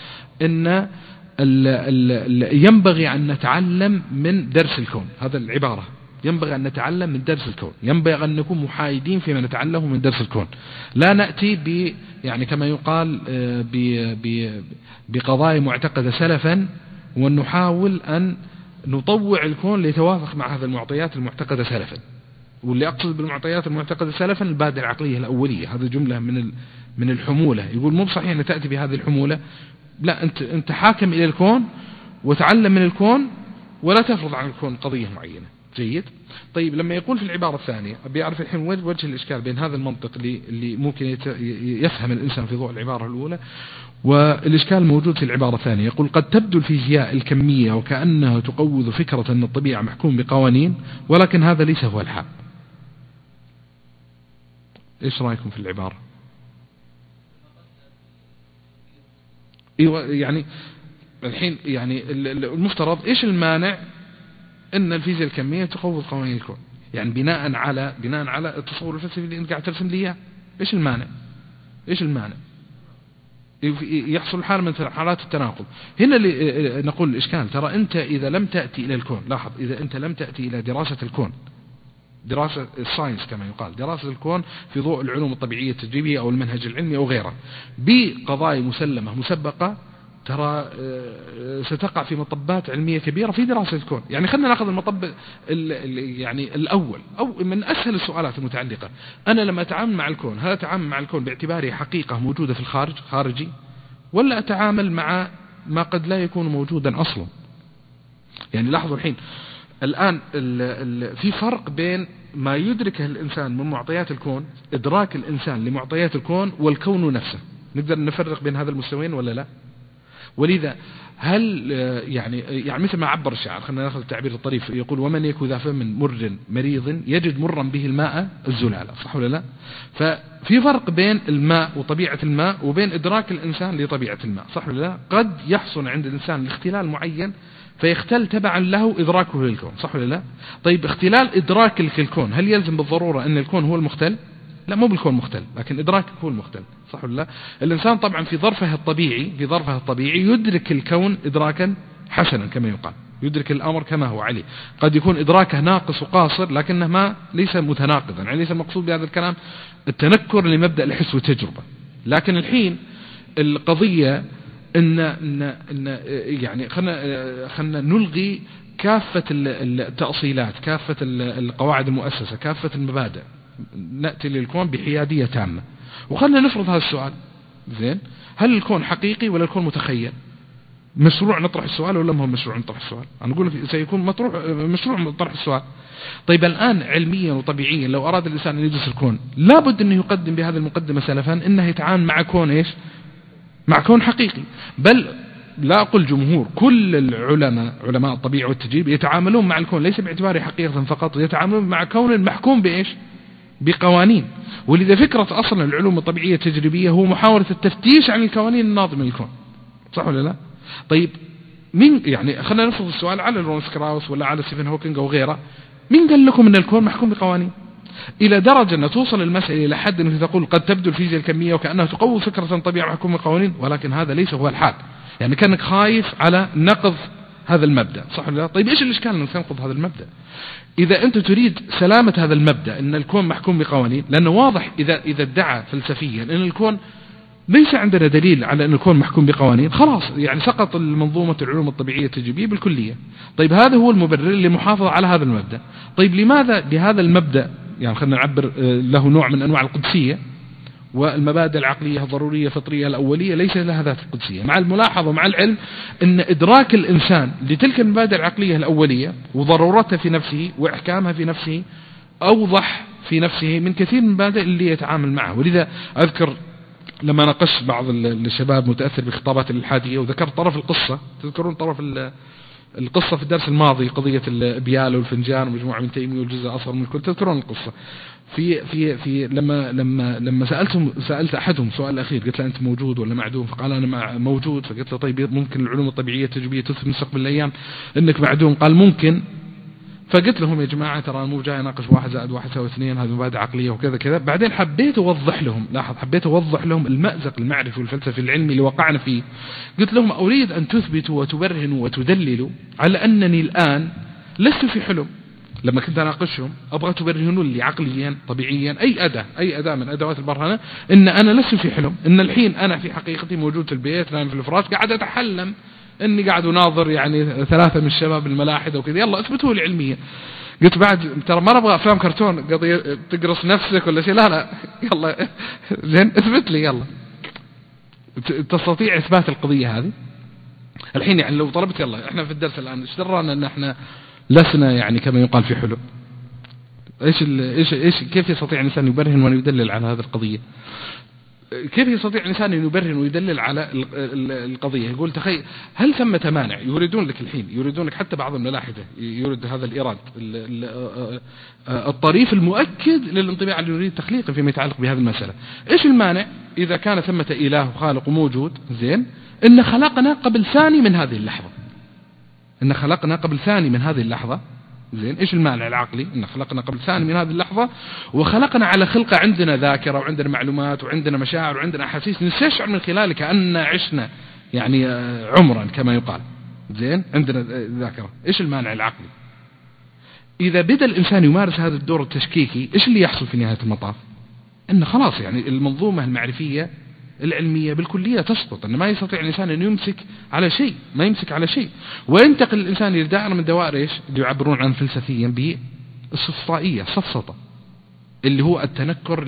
أن ينبغي أن نتعلم من درس الكون، هذا العبارة ينبغي أن نتعلم من درس الكون، ينبغي أن نكون محايدين فيما نتعلمه من درس الكون، لا نأتي يعني كما يقال بقضايا معتقدة سلفا ونحاول أن نطوع الكون ليتوافق مع هذه المعطيات المعتقدة سلفا. واللي أقصد بالمعطيات المعتقدة سلفا البادئ العقلية الأولية، هذا جملة من الحمولة. يقول مو صحيح أن تأتي بهذه الحمولة، لا، أنت حاكم إلى الكون وتعلم من الكون ولا تفرض عن الكون قضية معينة. جيد. طيب لما يقول في العبارة الثانية، بيعرف الحين وجه الإشكال بين هذا المنطق اللي ممكن يفهم الإنسان في ضوء العبارة الأولى، والإشكال موجود في العبارة الثانية. يقول قد تبدو الفيزياء الكمية وكأنها تقوض فكرة أن الطبيعة محكوم بقوانين، ولكن هذا ليس هو الحال. إيش رأيكم في العبارة؟ يعني الحين يعني المفترض إيش المانع أن الفيزياء الكمية تقوض قوانين الكون؟ يعني بناء على التصور الفلسفي اللي أنت قاعد ترسم لي إياه، إيش المانع؟ يحصل حال من حالات التناقض. هنا اللي نقول الإشكال، ترى أنت إذا لم تأتي إلى الكون، لاحظ، إذا أنت لم تأتي إلى دراسة الكون، دراسة الساينس كما يقال، دراسة الكون في ضوء العلوم الطبيعية التجريبية أو المنهج العلمي أو غيره، بقضايا مسلمة مسبقة، ترى ستقع في مطبات علمية كبيرة في دراسة الكون. يعني خلينا نأخذ المطب يعني الأول أو من أسهل السؤالات المتعلقة، أنا لما أتعامل مع الكون، هل أتعامل مع الكون باعتباره حقيقة موجودة في الخارج خارجي، ولا أتعامل مع ما قد لا يكون موجودا أصلا؟ يعني لاحظوا الحين الآن في فرق بين ما يدركه الإنسان من معطيات الكون، إدراك الإنسان لمعطيات الكون، والكون نفسه. نقدر نفرق بين هذا المستويين ولا لا؟ ولذا هل يعني مثل ما عبر الشاعر، خلينا ناخذ التعبير الطريف، يقول ومن يكو ذا فم مر مريض يجد مرا به الماء الزلالة، صح ولا لا؟ ففي فرق بين الماء وطبيعة الماء وبين إدراك الإنسان لطبيعة الماء، صح ولا لا؟ قد يحصل عند الإنسان الاختلال معين فيختل تبعا له إدراكه للكون، صح ولا لا؟ طيب اختلال إدراك للكون هل يلزم بالضرورة أن الكون هو المختل؟ لا، مو بالكون مختل، لكن إدراكك هو المختل، صح ولا لا؟ الإنسان طبعا في ظرفه الطبيعي يدرك الكون إدراكا حسنا كما يقال، يدرك الأمر كما هو عليه. قد يكون إدراكه ناقص وقاصر، لكنه ليس متناقضا، يعني ليس المقصود بهذا الكلام التنكر لمبدأ الحس والتجربة. لكن الحين القضية إن يعني خلنا نلغي كافة التأصيلات، كافة القواعد المؤسسة، كافة المبادئ، نأتي للكون بحيادية تامة، وخلنا نفرض هذا السؤال. زين، هل الكون حقيقي ولا الكون متخيل؟ مشروع نطرح السؤال ولا ما هو مشروع نطرح السؤال؟ أنا أقول سيكون مشروع طرح السؤال. طيب الآن علميا وطبيعيا لو أراد الإنسان أن يدرس الكون، لابد أنه يقدم بهذه المقدمة سلفا أنه يتعامل مع كون إيش؟ مع كون حقيقي. بل لا أقول جمهور، كل العلماء، علماء الطبيعة والتجريب، يتعاملون مع الكون ليس باعتباره حقيقة فقط، يتعاملون مع كون محكوم بإيش؟ بقوانين. ولذا فكرة أصلا العلوم الطبيعية التجريبية هو محاولة التفتيش عن القوانين الناظمة للكون، صح ولا لا؟ طيب يعني خلينا نفرض السؤال على لورنس كراوس ولا على ستيفن هوكينج أو غيره، مين قال لكم أن الكون محكوم بقوانين؟ إلى درجة أن توصل المسألة إلى حد أنك تقول قد تبدو الفيزياء الكمية وكأنها تقوي فكرة طبيعة محكوم بقوانين، ولكن هذا ليس هو الحال. يعني كأنك خايف على نقض هذا المبدأ، صح ولا لا؟ طيب إيش الإشكال أنك تنقض هذا المبدأ؟ إذا أنت تريد سلامة هذا المبدأ أن الكون محكوم بقوانين، لأنه واضح إذا ادعى فلسفيا أن الكون ليس عندنا دليل على أن الكون محكوم بقوانين، خلاص يعني سقط المنظومة العلوم الطبيعية التجريبية بالكلية. طيب هذا هو المبرر للمحافظة على هذا المبدأ. طيب لماذا بهذا المبدأ، يعني خلينا نعبر له نوع من أنواع القدسية، والمبادئ العقلية الضرورية الفطرية الأولية ليس لها ذات القدسية، مع الملاحظة ومع العلم أن إدراك الإنسان لتلك المبادئ العقلية الأولية وضرورتها في نفسه وإحكامها في نفسه أوضح في نفسه من كثير من المبادئ اللي يتعامل معها. ولذا أذكر لما ناقشت بعض الشباب متأثر بخطابات الإلحادية وذكرت طرف القصة، تذكرون طرف القصة في الدرس الماضي، قضية البيال والفنجان ومجموعة من تيمية والجزء الأصغر من الكل، تذكرون القصة. في لما سألت أحدهم سؤال الأخير، قلت له أنت موجود ولا معدوم؟ فقال أنا موجود. فقلت له طيب ممكن العلوم الطبيعية التجريبية تثبت مستقبل الأيام أنك معدوم؟ قال ممكن. فقلت لهم يا جماعة ترى أنا مو جاي أناقش 1 زائد 1 يساوي 2، هذه مبادئ عقلية وكذا كذا. بعدين حبيت أوضح لهم، لاحظ، حبيت أوضح لهم المأزق المعرفي والفلسفي العلمي اللي وقعنا فيه. قلت لهم أريد أن تثبتوا وتبرهنوا وتدللوا على أنني الآن لست في حلم، لما كنت أناقشهم أبغى تبرهنون لي عقليا طبيعيا أي أداة من أدوات البرهنة إن أنا لست في حلم، إن الحين أنا في حقيقتي موجود في البيت نايم في الفراش قاعد أتحلم إني قاعد أناظر يعني 3 من الشباب الملاحدة وكذا، يلا اثبتوا لي علميا. قلت بعد ترى ما نبغى أفلام كرتون قضية تقرص نفسك ولا شيء، لا يلا زين اثبت لي، يلا تستطيع إثبات القضية هذه الحين. يعني لو طلبت يلا احنا في الدرس الآن ايش درانا ان احنا لسنا يعني كما يقال في حلم، ايش كيف يستطيع الانسان يبرهن ويدلل على هذه القضية؟ كيف يستطيع الانسان ان يبرهن ويدلل على القضية؟ يقول تخيل هل ثمة مانع يريدون لك الحين، يريدون لك حتى بعض الملاحدة يريد هذا الإيراد الطريف المؤكد للانطباع اللي يريد تخليقه فيما يتعلق بهذه المسألة. ايش المانع اذا كان ثمة إله وخالق موجود زين إن خلقنا قبل ثاني من هذه اللحظة، إن خلقنا قبل ثاني من هذه اللحظة زين، إيش المانع العقلي؟ إن خلقنا قبل ثاني من هذه اللحظة وخلقنا على خلقة عندنا ذاكرة وعندنا معلومات وعندنا مشاعر وعندنا أحاسيس نستشعر من خلالها كأن عشنا يعني عمرا كما يقال زين، عندنا ذاكرة. إيش المانع العقلي؟ إذا بدأ الإنسان يمارس هذا الدور التشكيكي إيش اللي يحصل في نهاية المطاف؟ إن خلاص يعني المنظومة المعرفية العلمية بالكلية تسقط، أن ما يستطيع الإنسان أن يمسك على شيء، ما يمسك على شيء، وينتقل الإنسان إلى دائرة من دوائر إيش اللي يعبرون عن فلسفيا بالسفسطائية، السفسطة اللي هو التنكر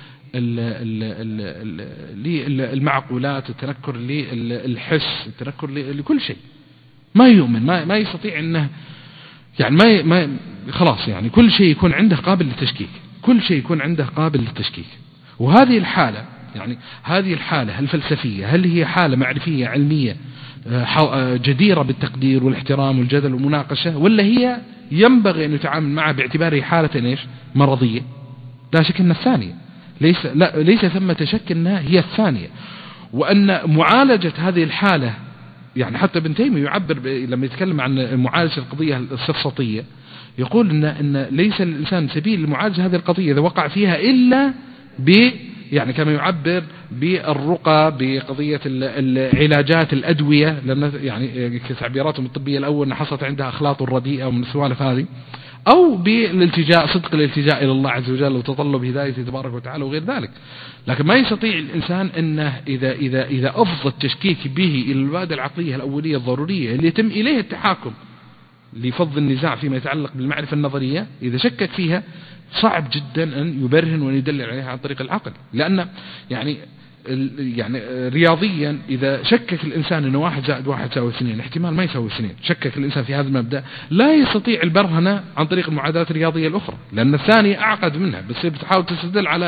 للمعقولات، التنكر للحس، التنكر لكل شيء. ما يؤمن، ما يستطيع أنه يعني ما خلاص يعني كل شيء يكون عنده قابل للتشكيك، كل شيء يكون عنده قابل للتشكيك. وهذه الحالة يعني هذه الحالة الفلسفية هل هي حالة معرفية علمية جديرة بالتقدير والاحترام والجدل والمناقشة، ولا هي ينبغي أن يتعامل معها باعتباره حالة إيش مرضية؟ لا شك أن الثانية، ليس ثمة شك أنها هي الثانية، وأن معالجة هذه الحالة يعني حتى ابن تيمية يعبر لما يتكلم عن معالجة القضية السفسطية يقول إن ليس الإنسان سبيل لمعالجة هذه القضية إذا وقع فيها إلا يعني كما يعبر بالرقى، بقضية العلاجات الأدوية، لأن يعني كتعبيراتهم الطبية الأول أن حصلت عندها أخلاط رديئة ومن السوالف هذه، أو بالالتجاء، صدق الالتجاء إلى الله عز وجل وتطلب هدايته تبارك وتعالى وغير ذلك. لكن ما يستطيع الإنسان أنه إذا أفضى التشكيك به إلى البادئ العقلية الأولية الضرورية اللي يتم إليه التحاكم لفض النزاع فيما يتعلق بالمعرفة النظرية، إذا شكك فيها صعب جدا أن يبرهن ويدلل عليها عن طريق العقل. لأن يعني رياضيا إذا شكك الإنسان أن 1 زائد 1 يساوي 2 احتمال ما يساوي 2، شكك الإنسان في هذا المبدأ لا يستطيع البرهنة عن طريق المعادلات الرياضية الأخرى، لأن الثانية أعقد منها، بس بتحاول تستدل على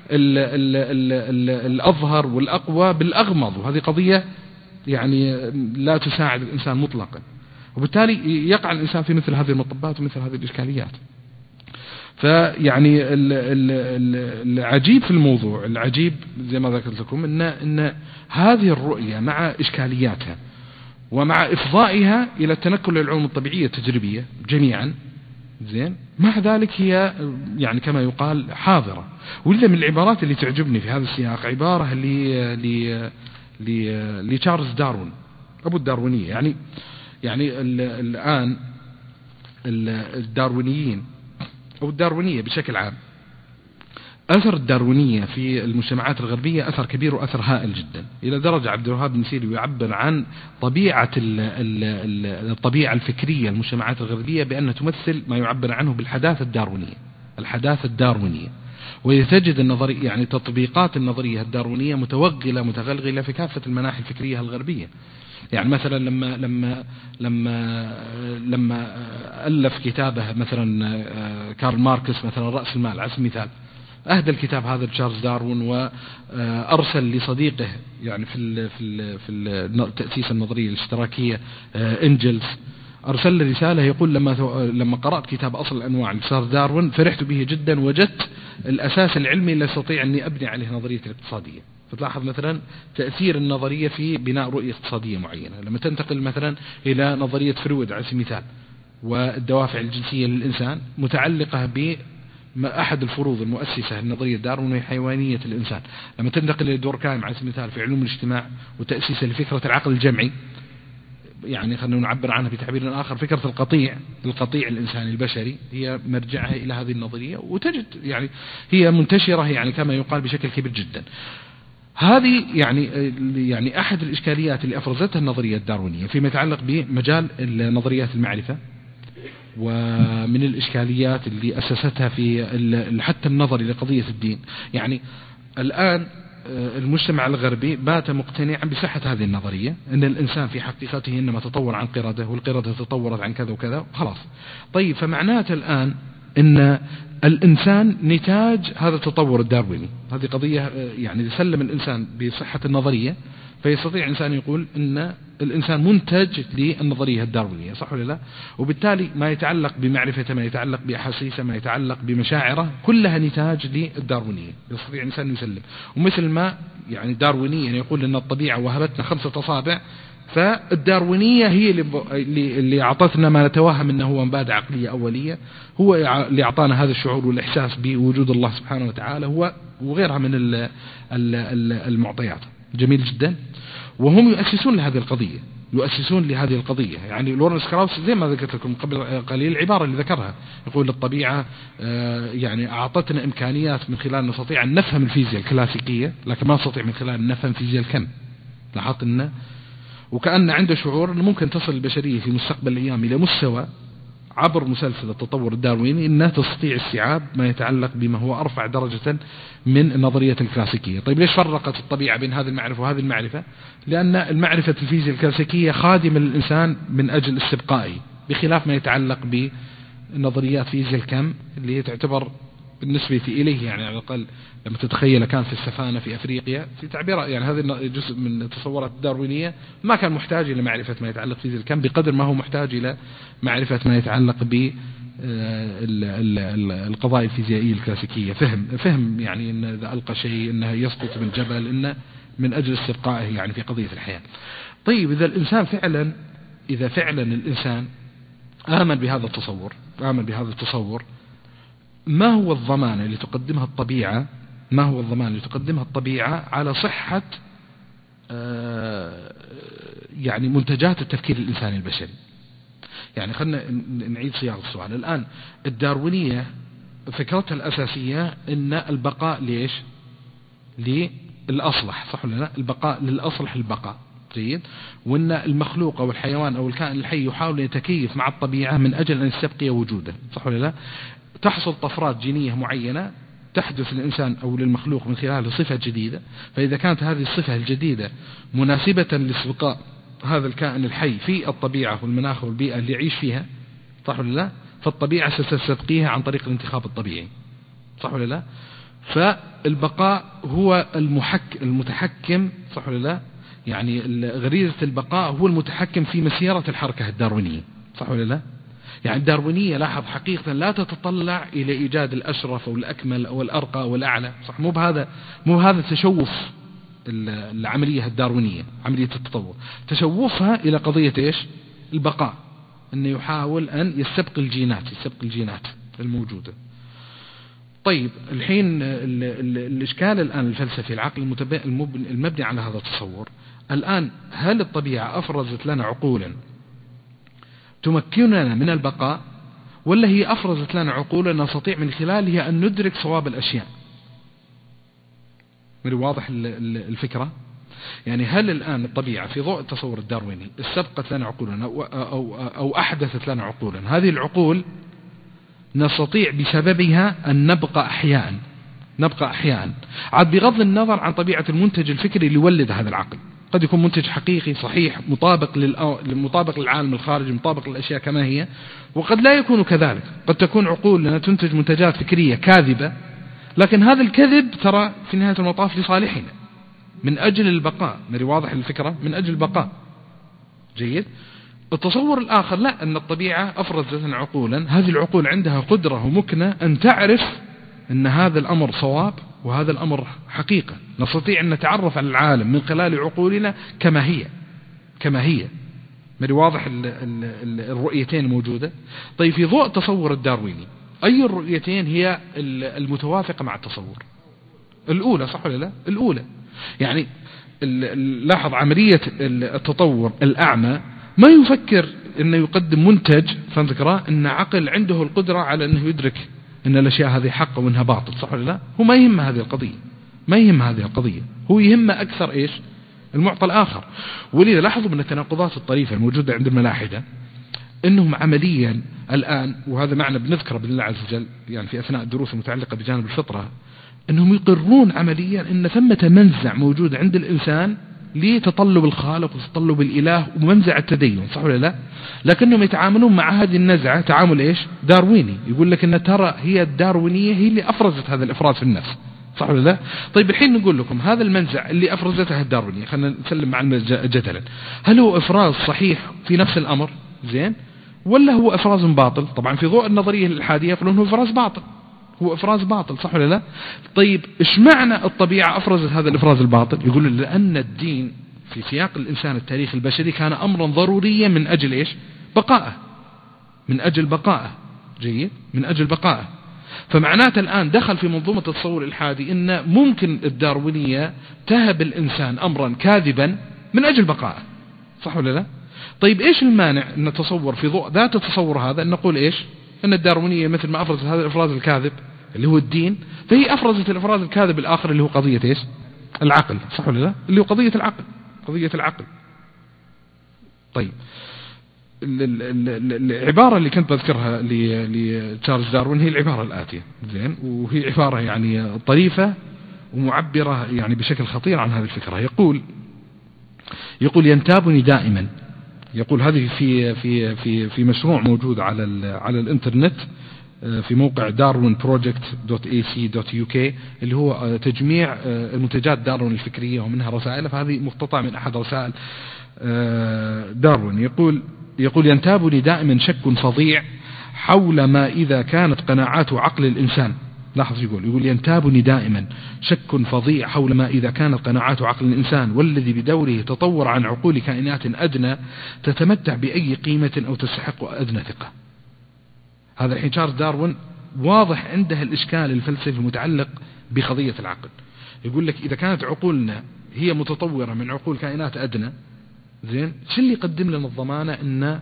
الأظهر والأقوى بالأغمض، وهذه قضية يعني لا تساعد الإنسان مطلقا، وبالتالي يقع الإنسان في مثل هذه المطبات ومثل هذه الإشكاليات. فيعني العجيب في الموضوع، العجيب زي ما ذكرت لكم إن هذه الرؤية مع إشكالياتها ومع إفضائها إلى التنكر للعلوم الطبيعية التجريبية جميعا زين، مع ذلك هي يعني كما يقال حاضرة. ولذا من العبارات اللي تعجبني في هذا السياق عبارة لتشارلز داروين أبو الداروينية. يعني الآن الداروينيين أو الداروينية بشكل عام، أثر الداروينية في المجتمعات الغربية أثر كبير وأثر هائل جدا، إلى درجة عبد الوهاب النسيري يعبر عن طبيعة الطبيعة الفكرية المجتمعات الغربية بأنها تمثل ما يعبر عنه بالحداثة الداروينية، الحداثة الداروينية. ويتجد النظرية يعني تطبيقات النظرية الداروينية متوغلة متغلغلة في كافة المناحي الفكرية الغربية. يعني مثلا لما ألف كتابه مثلا كارل ماركس مثلا رأس المال على سبيل المثال، أهدى الكتاب هذا لتشارلز داروين وأرسل لصديقه يعني في تأسيس النظرية الاشتراكية إنجلز، أرسل له رسالة يقول لما قرأت كتاب أصل الأنواع لتشارلز داروين فرحت به جدا، وجدت الأساس العلمي اللي أستطيع أني أبني عليه نظرية الاقتصادية. فتلاحظ مثلا تأثير النظرية في بناء رؤية اقتصادية معينة. لما تنتقل مثلا إلى نظرية فرويد على سبيل المثال والدوافع الجنسية للإنسان متعلقة بأحد الفروض المؤسسة لنظرية داروين وهي حيوانية الإنسان. لما تنتقل إلى دوركهايم على سبيل المثال في علوم الاجتماع وتأسيسه لفكرة العقل الجمعي يعني خلينا نعبر عنها بتعبير آخر، فكرة القطيع الإنساني البشري هي مرجعها إلى هذه النظرية، وتجد يعني هي منتشرة يعني كما يقال بشكل كبير جدا. هذه يعني أحد الإشكاليات اللي أفرزتها النظرية الداروينية فيما يتعلق بمجال نظريات المعرفة، ومن الإشكاليات اللي أسستها في حتى النظر إلى قضية الدين. يعني الآن المجتمع الغربي بات مقتنعا بصحة هذه النظرية، أن الإنسان في حقيقته إنما تطور عن قردة، والقردة تطورت عن كذا وكذا خلاص. طيب فمعناته الآن أن الإنسان نتاج هذا التطور الدارويني. هذه قضية يعني سلم الإنسان بصحة النظرية، فيستطيع الإنسان يقول أن الإنسان منتج للنظرية الداروينية، صح ولا لا؟ وبالتالي ما يتعلق بمعرفته، ما يتعلق بأحاسيسه، ما يتعلق بمشاعره، كلها نتاج للداروينية. يستطيع الإنسان يسلم. ومثل ما يعني داروينيا يعني يقول أن الطبيعة وهبتنا 5 أصابع، فالداروينية هي اللي أعطتنا ما نتوهم أنه هو مبادئ عقلية أولية، هو اللي أعطانا هذا الشعور والإحساس بوجود الله سبحانه وتعالى، هو وغيرها من المعطيات. جميل جدا. وهم يؤسسون لهذه القضية، يعني لورنس كراوس زي ما ذكرت لكم قبل قليل العبارة اللي ذكرها، يقول الطبيعة يعني أعطتنا إمكانيات من خلال نستطيع أن نفهم الفيزياء الكلاسيكية، لكن ما نستطيع من خلال أن نفهم فيزياء الكم. لاحظت أنه وكأن عنده شعور أنه ممكن تصل البشرية في مستقبل الأيام إلى مستوى عبر مسلسل التطور الدارويني أنها تستطيع استيعاب ما يتعلق بما هو أرفع درجة من النظرية الكلاسيكية. طيب ليش فرقت الطبيعة بين هذه المعرفة وهذه المعرفة؟ لأن المعرفة الفيزياء الكلاسيكية خادمة للإنسان من أجل استبقائه، بخلاف ما يتعلق بنظريات فيزياء الكم اللي هي تعتبر بالنسبة إليه يعني على الأقل لما تتخيل كان في السفانة في أفريقيا في تعبير، يعني هذا جزء من التصورات الداروينية، ما كان محتاج إلى معرفة ما يتعلق فيزياء الكم بقدر ما هو محتاج إلى معرفة ما يتعلق بالقضايا الفيزيائية الكلاسيكية. فهم يعني أن إذا ألقى شيء أنه يسقط من جبل إنه من أجل استبقائه يعني في قضية الحياة. طيب إذا فعلا الإنسان آمن بهذا التصور، ما هو الضمان اللي تقدمها الطبيعة على صحة يعني منتجات التفكير الإنساني البشري؟ يعني خلنا نعيد صياغة السؤال. الآن الداروينية فكرتها الأساسية إن البقاء ليش؟ للأصلح، صح ولا لا؟ البقاء للأصلح البقاء. جيد. وإن المخلوق أو الحيوان أو الكائن الحي يحاول أن يتكيف مع الطبيعة من أجل أن يستبقي وجوده، صح ولا لا؟ تحصل طفرات جينية معينة تحدث للإنسان أو للمخلوق من خلال صفة جديدة، فإذا كانت هذه الصفة الجديدة مناسبة لاستبقاء هذا الكائن الحي في الطبيعة والمناخ والبيئة اللي يعيش فيها، صح ولا لا؟ فالطبيعة ستستبقيها عن طريق الانتخاب الطبيعي، صح ولا لا؟ فالبقاء هو المتحكم، صح ولا لا؟ يعني غريزة البقاء هو المتحكم في مسيرة الحركة الداروينية، صح ولا لا؟ يعني الداروينية لاحظ حقيقة لا تتطلع إلى إيجاد الأشرف أو الأكمل أو الأرقى أو الأعلى، صح؟ مو بهذا تشوف العملية الداروينية، عملية التطور تشوفها إلى قضية إيش؟ البقاء، أنه يحاول أن يستبقي الجينات الموجودة. طيب الحين الإشكال الآن الفلسفي العقل المبني على هذا التصور، الآن هل الطبيعة أفرزت لنا عقولا تمكننا من البقاء، ولا هي أفرزت لنا عقولا نستطيع من خلالها أن ندرك صواب الأشياء؟ من واضح الفكرة؟ يعني هل الآن الطبيعة في ضوء التصور الدارويني استبقت لنا عقولا أو أحدثت لنا عقولا؟ هذه العقول نستطيع بسببها أن نبقى أحياء عاد بغض النظر عن طبيعة المنتج الفكري اللي يولد هذا العقل. قد يكون منتج حقيقي صحيح مطابق للعالم الخارجي، مطابق للأشياء كما هي، وقد لا يكون كذلك. قد تكون عقولنا تنتج منتجات فكرية كاذبة، لكن هذا الكذب ترى في نهاية المطاف لصالحنا من أجل البقاء. مري واضح الفكرة؟ من أجل البقاء. جيد. التصور الآخر لا، أن الطبيعة أفرزت لنا عقولا، هذه العقول عندها قدرة ومكنة أن تعرف أن هذا الأمر صواب وهذا الأمر حقيقة، نستطيع أن نتعرف على العالم من خلال عقولنا كما هي. مري واضح الرؤيتين موجودة. طيب في ضوء التصور الدارويني أي الرؤيتين هي المتوافقة مع التصور؟ الأولى، صح ولا لا؟ الأولى. يعني لاحظ عملية التطور الأعمى ما يفكر أنه يقدم منتج فذكره أن عقل عنده القدرة على أنه يدرك أن الأشياء هذه حق وأنها باطل، صح ولا لا؟ هو ما يهم هذه القضية، ما يهم هذه القضية، هو يهم أكثر إيش؟ المعطى الآخر. ولذا لاحظوا من التناقضات الطريفة الموجودة عند الملاحدة أنهم عمليا الآن، وهذا معنى بنذكره بإذن الله عز وجل يعني في أثناء الدروس المتعلقة بجانب الفطرة، أنهم يقرون عمليا أن ثمة منزع موجود عند الإنسان لتطلب الخالق وتطلب الإله ومنزع التدين، صح ولا لا؟ لكنهم يتعاملون مع هذه النزعة تعامل إيش؟ دارويني. يقول لك أن ترى هي الداروينية هي اللي أفرزت هذا الإفراز في النفس، صح ولا لا؟ طيب الحين نقول لكم هذا المنزع اللي أفرزته الداروينية، خلينا نسلم مع جدلا، هل هو إفراز صحيح في نفس الأمر زين ولا هو إفراز باطل؟ طبعا في ضوء النظرية الإلحادية يقولون هو إفراز باطل، هو إفراز باطل، صح ولا لا؟ طيب إيش معنى الطبيعة أفرزت هذا الإفراز الباطل؟ يقول لأن الدين في سياق الإنسان التاريخ البشري كان أمرا ضروريا من أجل إيش؟ بقائه، من أجل بقائه، جيد، من أجل بقائه. فمعناته الآن دخل في منظومة التصور الإلحادي إن ممكن الداروينية تهب الإنسان أمرا كاذبا من أجل بقائه، صح ولا لا؟ طيب إيش المانع أن نتصور في ضوء ذات التصور هذا أن نقول إيش؟ أن الداروينية مثل ما أفرزت هذا الإفراز الكاذب اللي هو الدين، فهي أفرزت الإفراز الكاذب الآخر اللي هو قضية إيش؟ العقل، صح ولا لا؟ اللي هو قضية العقل، قضية العقل. طيب العبارة اللي كنت بذكرها لتشارلز داروين هي العبارة الآتية، زين، وهي عبارة يعني طريفة ومعبرة يعني بشكل خطير عن هذه الفكرة. يقول ينتابني دائما، يقول هذه في مشروع موجود على الانترنت في موقع darwinproject.ac.uk اللي هو تجميع المنتجات داروين الفكرية ومنها رسائل، فهذه مقتطع من أحد رسائل داروين. يقول ينتابني دائما شك فظيع حول ما إذا كانت قناعات عقل الإنسان، لاحظ يقول ينتابني دائما شك فظيع حول ما إذا كانت قناعات عقل الإنسان والذي بدوره تطور عن عقول كائنات أدنى تتمتع بأي قيمة أو تستحق أدنى ثقة. هذا الحين تشارلز داروين واضح عنده الإشكال الفلسفي المتعلق بقضية العقل. يقول لك إذا كانت عقولنا هي متطورة من عقول كائنات أدنى، زين، شو اللي يقدم لنا الضمانة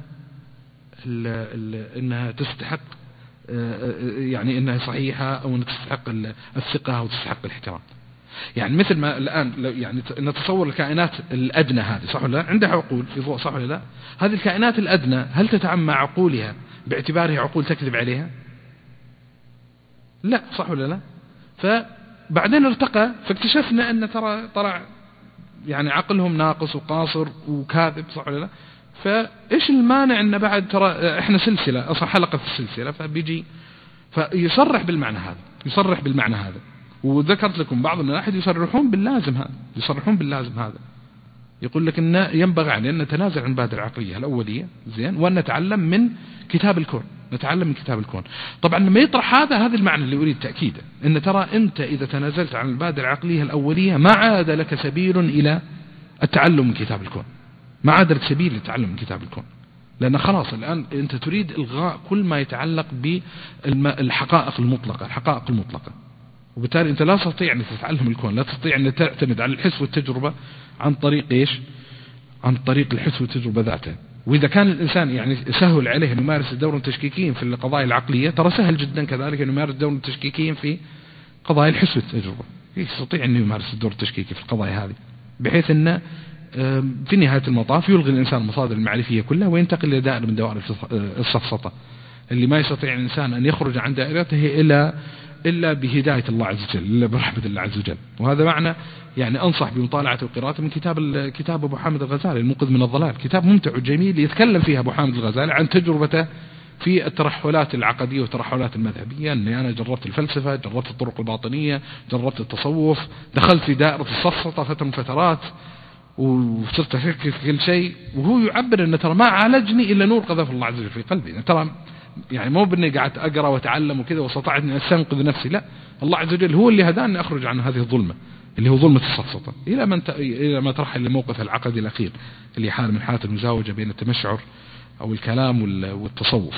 إنها تستحق يعني إنها صحيحة أو إنها تستحق الثقة أو تستحق الاحترام؟ يعني مثل ما الآن يعني نتصور الكائنات الأدنى هذه، صح ولا لا؟ عندها عقول في ضوء، صح ولا لا؟ هذه الكائنات الأدنى هل تتعامل مع عقولها باعتبارها عقول تكذب عليها؟ لا، صح ولا لا؟ فبعدين ارتقى فاكتشفنا أن ترى يعني عقلهم ناقص وقاصر وكاذب، صح ولا لا؟ فإيش المانع أن بعد ترى إحنا سلسلة أصلا حلقة في السلسلة، فيصرح بالمعنى هذا، وذكرت لكم بعض الملاحد يصرحون باللازم هذا، يقول لك إن ينبغي علينا أن نتنازل عن المبادئ العقلية الأولية، زين، وأن نتعلم من كتاب الكون، طبعا لما يطرح هذا المعنى اللي أريد تأكيده، أن ترى أنت إذا تنازلت عن المبادئ العقلية الأولية ما عاد لك سبيل إلى التعلم من كتاب الكون، ما عاد لك سبيل للتعلم من كتاب الكون، لأن خلاص الآن أنت تريد إلغاء كل ما يتعلق بالحقائق المطلقة، وبالتالي أنت لا تستطيع أن تتعلم الكون، لا تستطيع أن تعتمد على الحس والتجربة عن طريق إيش؟ عن طريق الحس والتجربة ذاتها. وإذا كان الإنسان يعني سهل عليه أن يمارس الدور التشكيكي في القضايا العقلية، ترى سهل جدا كذلك أن يمارس الدور التشكيكي في قضايا الحس والتجربة، يستطيع أن يمارس الدور التشكيكي في القضايا هذه، بحيث أن في نهاية المطاف يلغي الإنسان المصادر المعرفية كلها وينتقل إلى دائرة من دوائر السفسطة اللي ما يستطيع الإنسان أن يخرج عن دائرته إلا بهداية الله عز وجل، إلا برحمة الله عز وجل. وهذا معنى يعني أنصح بمطالعة وقراءة من كتاب أبو حامد الغزالي المنقذ من الضلال، كتاب ممتع وجميل يتكلم فيها أبو حامد الغزالي عن تجربته في الترحلات العقدية والترحلات المذهبية، أني أنا جربت الفلسفة، جربت الطرق الباطنية، جربت التصوف، دخلت في دائرة السفسطة فترة من فترات وصرت أفكر في كل شيء، وهو يعبر أن ترى ما عالجني إلا نور قذف الله عز وجل في قلبي، ترى يعني مو بأني قاعد أقرأ وأتعلم وكذا واستطعت أن أستنقذ نفسي، لا، الله عز وجل هو اللي هداني أخرج عن هذه الظلمة اللي هو ظلمة السفسطة إلى ما ترحل لموقف العقدي الأخير اللي حال من حالة المزاوجة بين التمشعر أو الكلام والتصوف.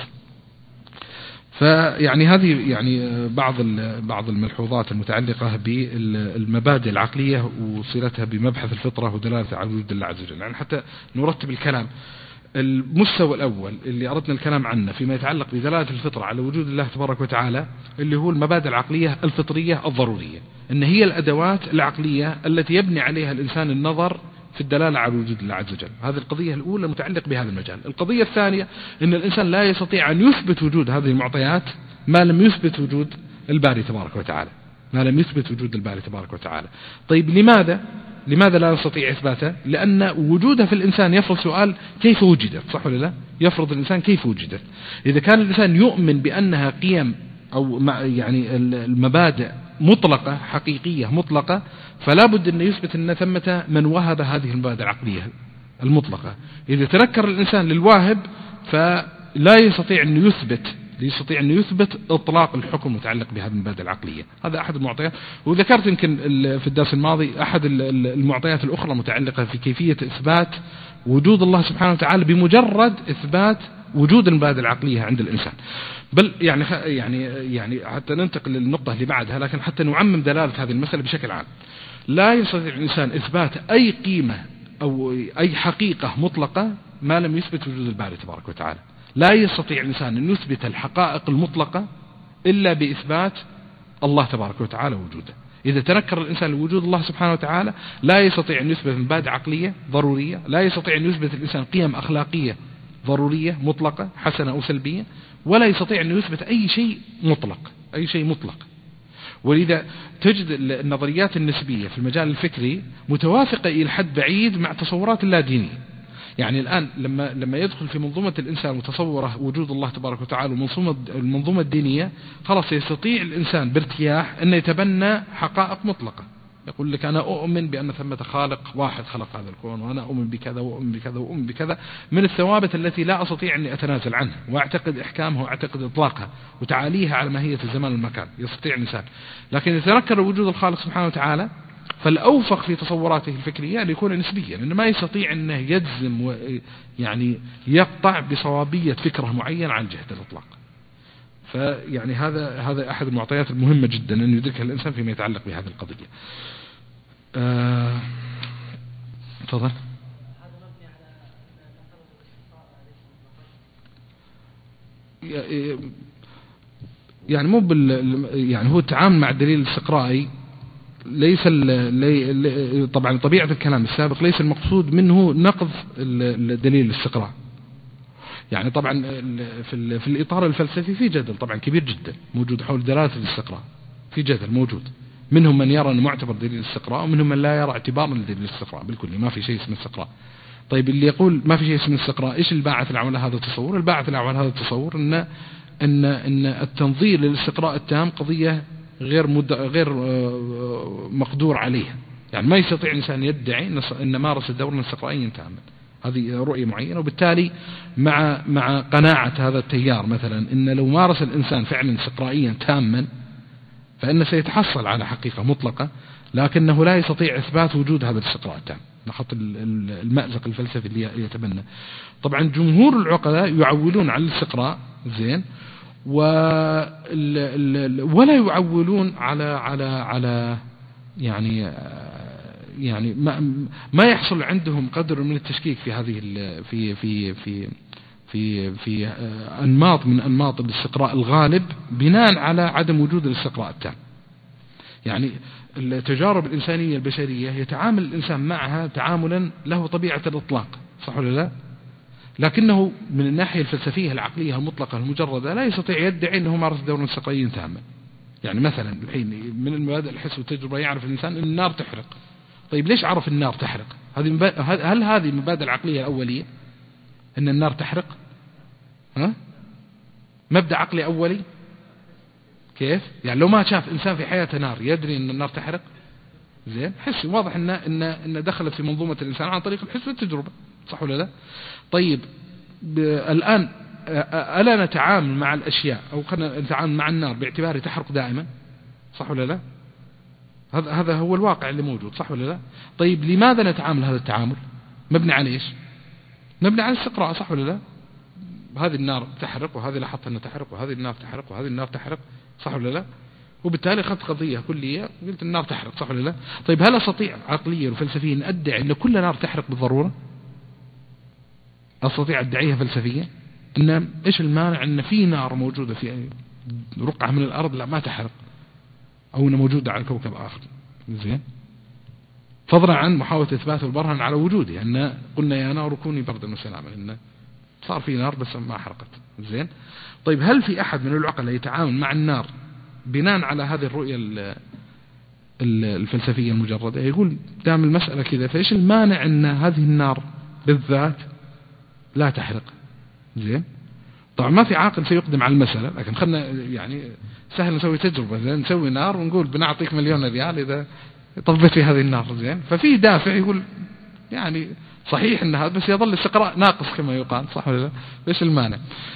فيعني هذه يعني بعض الملحوظات المتعلقة بالمبادئ العقلية وصلتها بمبحث الفطرة ودلالة على وجود الله عز وجل، يعني حتى نرتب الكلام. المستوى الأول اللي أردنا الكلام عنه فيما يتعلق بدلالة الفطرة على وجود الله تبارك وتعالى اللي هو المبادئ العقلية الفطرية الضرورية، إن هي الأدوات العقلية التي يبني عليها الإنسان النظر في الدلالة على وجود الله عز وجل. هذه القضية الأولى المتعلق بهذا المجال. القضية الثانية أن الإنسان لا يستطيع أن يثبت وجود هذه المعطيات ما لم يثبت وجود الباري تبارك وتعالى، ما لم يثبت وجود الباري تبارك وتعالى. طيب لماذا لا نستطيع إثباته؟ لأن وجودها في الإنسان يفرض سؤال كيف وجدت، صح ولا لا؟ يفرض الإنسان كيف وجدت. إذا كان الإنسان يؤمن بأنها قيم أو يعني المبادئ مطلقة حقيقية مطلقة، فلا بد أن يثبت أن ثمة من وهب هذه المبادئ العقلية المطلقة. إذا تنكر الإنسان للواهب فلا يستطيع أن يثبت إطلاق الحكم المتعلق بهذه المبادئ العقلية. هذا أحد المعطيات، وذكرت يمكن في الدرس الماضي أحد المعطيات الأخرى متعلقة في كيفية إثبات وجود الله سبحانه وتعالى بمجرد إثبات وجود المبادئ العقلية عند الإنسان. بل يعني حتى ننتقل للنقطة اللي بعدها، لكن حتى نعمم دلالة هذه المسألة بشكل عام. لا يستطيع الإنسان إثبات أي قيمة أو أي حقيقة مطلقة ما لم يثبت وجود الباري تبارك وتعالى. لا يستطيع الإنسان أن يثبت الحقائق المطلقة إلا بإثبات الله تبارك وتعالى وجوده. إذا تنكر الإنسان لوجود الله سبحانه وتعالى لا يستطيع أن يثبت مبادئ عقلية ضرورية، لا يستطيع أن يثبت الإنسان قيم أخلاقية ضرورية مطلقة حسنة أو سلبية، ولا يستطيع أن يثبت أي شيء مطلق. ولذا تجد النظريات النسبية في المجال الفكري متوافقة إلى حد بعيد مع تصورات اللادينية. يعني الآن لما يدخل في منظومة الإنسان وتصوره وجود الله تبارك وتعالى والمنظومة الدينية، خلاص يستطيع الإنسان بارتياح أن يتبنى حقائق مطلقة. يقول لك أنا أؤمن بأن ثمة خالق واحد خلق هذا الكون، وأنا أؤمن بكذا وأؤمن بكذا وأؤمن بكذا من الثوابت التي لا أستطيع أن أتنازل عنها، وأعتقد إحكامها وأعتقد إطلاقها وتعاليها على ماهية الزمان والمكان. يستطيع الإنسان، لكن إذا تذكر وجود الخالق سبحانه وتعالى فالأوفق في تصوراته الفكرية أن يكون نسبيا، لأنه ما يستطيع أنه يجزم يعني يقطع بصوابية فكرة معينة عن جهة الإطلاق. فيعني هذا أحد المعطيات المهمة جدا أن يدركها الإنسان فيما يتعلق بهذه القضية. تفضل. يعني مو يعني هو التعامل مع الدليل الاستقرائي ليس طبعا طبيعة الكلام السابق ليس المقصود منه نقض الدليل الاستقراء. يعني طبعا في الإطار الفلسفي في جدل طبعا كبير جدا موجود حول دلالة الاستقراء، في جدل موجود، منهم من يرى أنه معتبر دليل الاستقراء، ومنهم من لا يرى اعتبارا لدليل الاستقراء بالكل، ما في شيء اسمه استقراء. طيب اللي يقول ما في شيء اسمه استقراء، ايش الباعث على هذا التصور؟ الباعث على هذا التصور ان التنظير للاستقراء التام قضية غير مقدور عليها. يعني ما يستطيع الإنسان يدعي أن مارس دورا استقرائيا تاما، هذه رؤية معينة. وبالتالي مع قناعة هذا التيار مثلا أن لو مارس الإنسان فعلا استقرائيا تاما فإنه سيتحصل على حقيقة مطلقة، لكنه لا يستطيع إثبات وجود هذا الاستقراء التام. نحط المأزق الفلسفي اللي يتبنى. طبعا جمهور العقلاء يعولون على الاستقراء زين، ولا يعولون على يعني ما يحصل عندهم قدر من التشكيك في هذه في أنماط من أنماط الاستقراء الغالب بناء على عدم وجود الاستقراء التام. يعني التجارب الإنسانية البشرية يتعامل الإنسان معها تعاملا له طبيعة الإطلاق، صح ولا لا؟ لكنه من الناحية الفلسفية العقلية المطلقة المجردة لا يستطيع يدعي أنه مارس دورا استقرائيا تاما. يعني مثلا الحين من المبادئ الحس والتجربة يعرف الإنسان أن النار تحرق. طيب ليش عرف النار تحرق؟ هل هذه المبادئ العقلية الأولية أن النار تحرق؟ مبدأ عقلي أولي؟ كيف؟ يعني لو ما شاف إنسان في حياته نار يدري أن النار تحرق؟ زين، حسي واضح إن دخلت في منظومة الإنسان عن طريق الحس والتجربة، صح ولا لا؟ طيب الآن ألا نتعامل مع الأشياء أو خلينا نتعامل مع النار باعتباره تحرق دائما، صح ولا لا؟ هذا هو الواقع اللي موجود، صح ولا لا؟ طيب لماذا نتعامل هذا التعامل؟ مبني على إيش؟ مبني على الاستقراء، صح ولا لا؟ هذه النار تحرق، وهذه لاحظت أنها تحرق، وهذه النار تحرق، وهذه النار تحرق، صح ولا لا؟ وبالتالي أخذت قضية كلية قلت النار تحرق، صح ولا لا؟ طيب هل أستطيع عقليا وفلسفيا أن أدعي أن كل نار تحرق بالضرورة؟ أستطيع أدعيها فلسفية، إن إيش المانع إن في نار موجودة في رقعة من الأرض لا ما تحرق، أو إنها موجودة على كوكب آخر، زين، فضلا عن محاولة إثبات البرهان على وجوده، أن قلنا يا نار كوني بردا وسلاما، إن صار في نار بس ما حرقت، زين. طيب هل في أحد من العقلاء يتعامل مع النار بناء على هذه الرؤية الفلسفية المجردة؟ يقول دام المسألة كذا فإيش المانع أن هذه النار بالذات لا تحرق، زين. طبعا ما في عاقل سيقدم على المسألة، لكن خلنا يعني سهل نسوي تجربة، نسوي نار ونقول بنعطيك 1,000,000 ريال إذا طبيت في هذه النار، زين. ففي دافع يقول يعني صحيح ان هذا بس يظل الاستقراء ناقص كما يقال، صح ولا لا؟ ايش المانع؟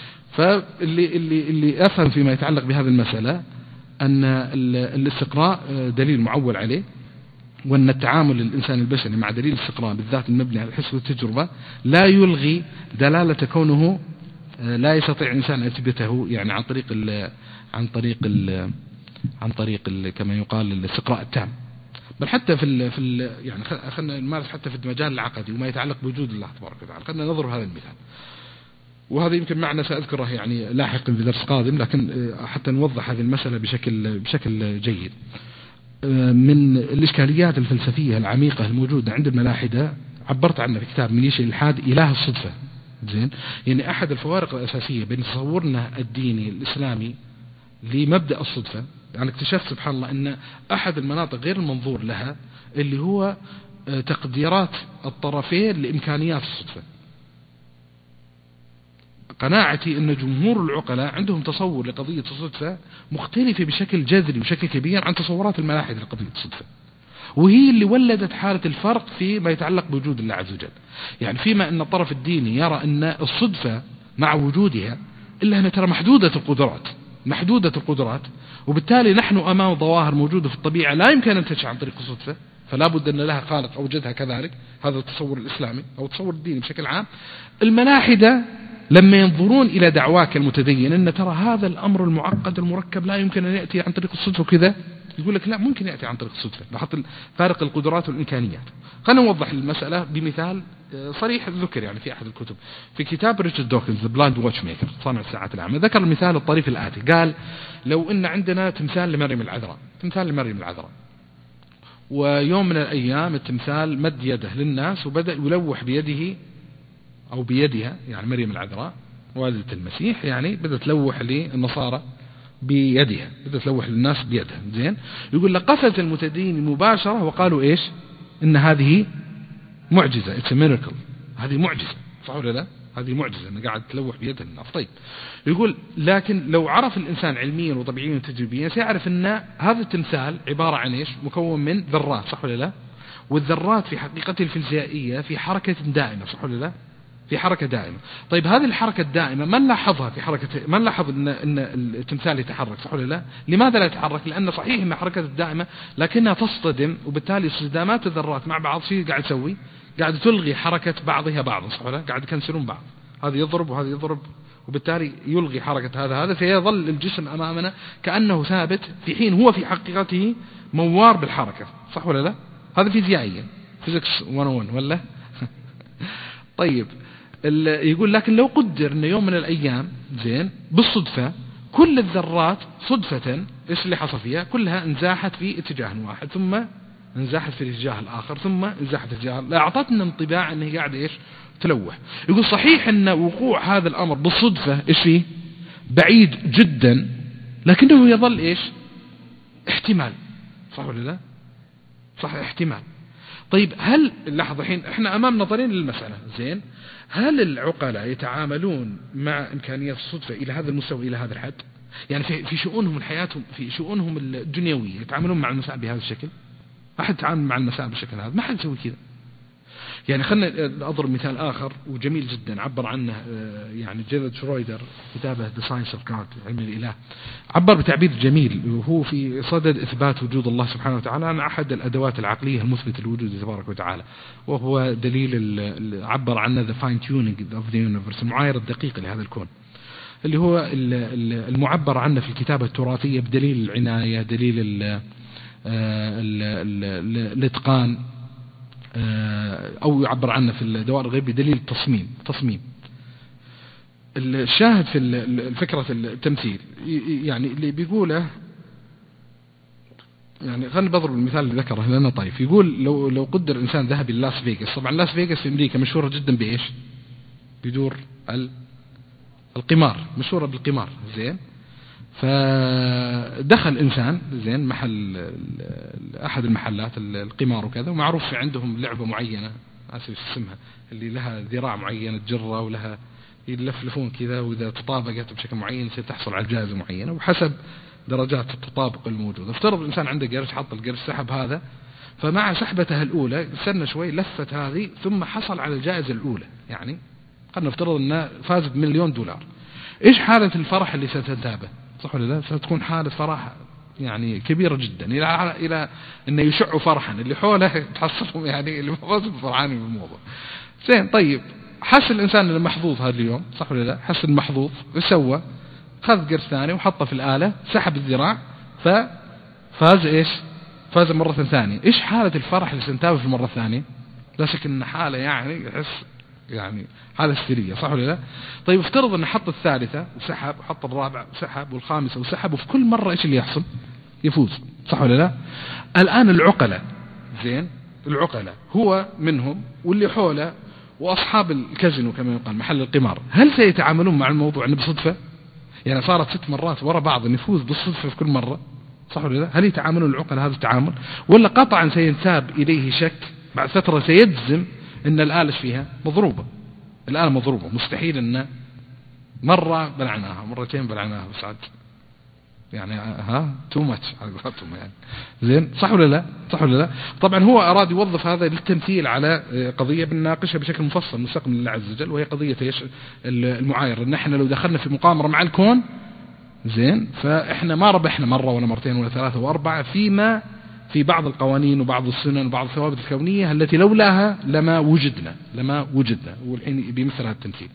اللي افهم فيما يتعلق بهذه المسألة ان الاستقراء دليل معول عليه، وان التعامل الانسان البشري مع دليل الاستقراء بالذات المبني على الحس والتجربة لا يلغي دلالة كونه لا يستطيع الانسان ان يثبته يعني عن طريق كما يقال الاستقراء التام. بل حتى في يعني خلينا نمارس حتى في المجال العقدي وما يتعلق بوجود الله تبارك وتعالى. خلينا نضرب هذا المثال، وهذا يمكن معنا سأذكره يعني لاحقا في درس قادم، لكن حتى نوضح هذه المسألة بشكل جيد. من الإشكاليات الفلسفية العميقة الموجودة عند الملاحدة عبرت عنها في كتاب ميليشيا الإلحاد، إله الصدفة، زين. يعني أحد الفوارق الأساسية بين تصورنا الديني الإسلامي لمبدأ الصدفة، يعني اكتشفت سبحان الله أن أحد المناطق غير المنظور لها اللي هو تقديرات الطرفين لإمكانيات الصدفة. قناعتي أن جمهور العقلاء عندهم تصور لقضية الصدفة مختلفة بشكل جذري وشكل كبير عن تصورات الملاحدة لقضية الصدفة، وهي اللي ولدت حالة الفرق فيما يتعلق بوجود الله عز وجل. يعني فيما أن الطرف الديني يرى أن الصدفة مع وجودها إلا أنها ترى محدودة القدرات، وبالتالي نحن أمام ظواهر موجودة في الطبيعة لا يمكن أن تنشأ عن طريق الصدفة، فلا بد أن لها خالق أوجدها كذلك. هذا التصور الإسلامي أو التصور الديني بشكل عام. الملاحدة لما ينظرون إلى دعواك المتدين أن ترى هذا الأمر المعقد المركب لا يمكن أن يأتي عن طريق الصدفة وكذا، يقول لك لا، ممكن يأتي عن طريق الصدفة. لاحظت فارق القدرات والإمكانيات. خلينا نوضح المسألة بمثال صريح ذكر يعني في أحد الكتب، في كتاب ريتشارد دوكنز The Blind Watchmaker صانع الساعات الأعمى، ذكر المثال الطريف الآتي. قال لو إن عندنا تمثال لمريم العذراء، ويوم من الأيام التمثال مد يده للناس وبدأ يلوح بيده أو بيدها، يعني مريم العذراء والدة المسيح، يعني بدأت تلوح للنصارى بيدها، بدأت تلوح للناس بيدها، زين. يقول لك قفز المتدين مباشرة وقالوا إيش؟ إن هذه معجزة، it's a miracle، هذه معجزة، صح ولا لا؟ هذه معجزة أنه قاعد تلوح بيدها للناس. طيب يقول لكن لو عرف الإنسان علميا وطبيعيا وتجريبيا سيعرف أن هذا التمثال عبارة عن إيش؟ مكون من ذرات، صح ولا لا؟ والذرات في حقيقته الفيزيائية في حركة دائمة، صح ولا لا؟ في حركة دائمة. طيب هذه الحركة الدائمة من لاحظها في حركة، من لاحظ أن التمثال يتحرك، صح ولا لا؟ لماذا لا يتحرك؟ لأن صحيح أن حركة الدائمة لكنها تصطدم، وبالتالي صدامات الذرات مع بعض شيء قاعد تسوي، قاعد تلغي حركة بعضها بعضا، صح ولا لا؟ قاعد يكنسلون بعض، هذا يضرب وهذا يضرب، وبالتالي يلغي حركة هذا فيظل الجسم أمامنا كأنه ثابت في حين هو في حقيقته موار بالحركة، صح ولا لا؟ هذا فيزيائيا، فيزيكس 101 ولا؟ طيب يقول لكن لو قدر أن يوم من الأيام، زين، بالصدفة كل الذرات صدفة إيش اللي حصل فيها؟ كلها انزاحت في اتجاه واحد، ثم انزاحت في الاتجاه الآخر، ثم انزاحت في الاتجاه، لا أعطتنا انطباع أنه قاعد إيش؟ تلوح. يقول صحيح أن وقوع هذا الأمر بالصدفة إيش فيه؟ بعيد جدا، لكنه يظل إيش؟ احتمال، صح ولا لا؟ صح، احتمال. طيب هل لحظة، الحين احنا أمام نظرين للمسألة، زين، هل العقلاء يتعاملون مع إمكانيات الصدفة إلى هذا المستوى إلى هذا الحد؟ يعني في شؤونهم حياتهم، في شؤونهم الدنيوية يتعاملون مع المسائل بهذا الشكل؟ أحد يتعامل مع المسائل بالشكل هذا؟ ما حد يسوي كذا. يعني خلنا أضرب مثال آخر وجميل جدا عبر عنه يعني جيرارد شرويدر كتابه The Science of God علم الإله، عبر بتعبير جميل وهو في صدد إثبات وجود الله سبحانه وتعالى عن أحد الأدوات العقلية المثبتة لوجود تبارك وتعالى، وهو دليل عبر عنه The Fine Tuning of the Universe، المعايرة الدقيقة لهذا الكون، اللي هو المعبر عنه في الكتابة التراثية بدليل العناية، دليل الإتقان، أو يعبر عنه في الدوائر الغيبية بدليل التصميم. الشاهد في فكرة التمثيل يعني اللي بيقوله، يعني خلينا بضرب المثال اللي ذكره لنا طيف. يقول لو قدر إنسان ذهب إلى لاس فيغاس، طبعا لاس فيغاس في أمريكا مشهورة جدا بإيش؟ بدور القمار، مشهورة بالقمار. زين، فدخل إنسان زين محل أحد المحلات القمار وكذا، ومعروف في عندهم لعبة معينة أسف اسمها، اللي لها ذراع معينة تجرة ولها يلفلفون كذا، وإذا تطابقت بشكل معين ستحصل على جائزة معينة وحسب درجات التطابق الموجودة. افترض الإنسان عنده قرش، حط القرش سحب هذا، فمع سحبته الأولى استنى شوي لفت هذه ثم حصل على الجائزة الأولى، يعني قد نفترض أنه فاز $1,000,000. إيش حالة الفرح اللي ستنتابه؟ صح ولا لا؟ ستكون حالة فرح يعني كبيرة جدا إلى أن يشع فرحا اللي حوله تحصلهم، يعني اللي مفازوا فرحانين بالموضوع. زين، طيب حس الإنسان المحظوظ هذا اليوم، صح ولا لا؟ حس المحظوظ، وسوى خذ قرش ثاني وحطه في الآلة، سحب الذراع، ففاز إيش؟ فاز مرة ثانية. إيش حالة الفرح اللي سنتابه في المرة الثانية؟ لا شك إن حالة يعني يحس يعني حالة هستيرية، صح ولا لا؟ طيب افترض أنه حط الثالثة وسحب، وحط الرابعة وسحب، والخامسة وسحب، وفي كل مرة إيش اللي يحصل؟ يفوز، صح ولا لا؟ الآن العقلة، زين، العقلة هو منهم واللي حوله وأصحاب الكازينو كما يقال محل القمار، هل سيتعاملون مع الموضوع أنه بصدفة؟ يعني صارت 6 مرات وراء بعض يفوز بالصدفة في كل مرة، صح ولا لا؟ هل يتعاملون العقل هذا التعامل؟ ولا قطعا سينساب إليه شك بعد فترة سيجزم أن الآلة فيها مضروبة، الآلة مضروبة، مستحيل أن مرة بلعناها مرتين بلعناها بس عاد يعني تو ماتش على قولتهم يعني. زين، صح ولا لا؟ صح ولا لا؟ طبعا هو أراد يوظف هذا للتمثيل على قضية بنناقشها بشكل مفصل مستقبل لله عز وجل، وهي قضية المعايرة. إن احنا لو دخلنا في مقامرة مع الكون، زين، فاحنا ما ربحنا مرة ولا مرتين ولا 3 و4 فيما في بعض القوانين وبعض السنن وبعض الثوابت الكونية التي لولاها لما وجدنا. والحين بيمثل هذا التمثيل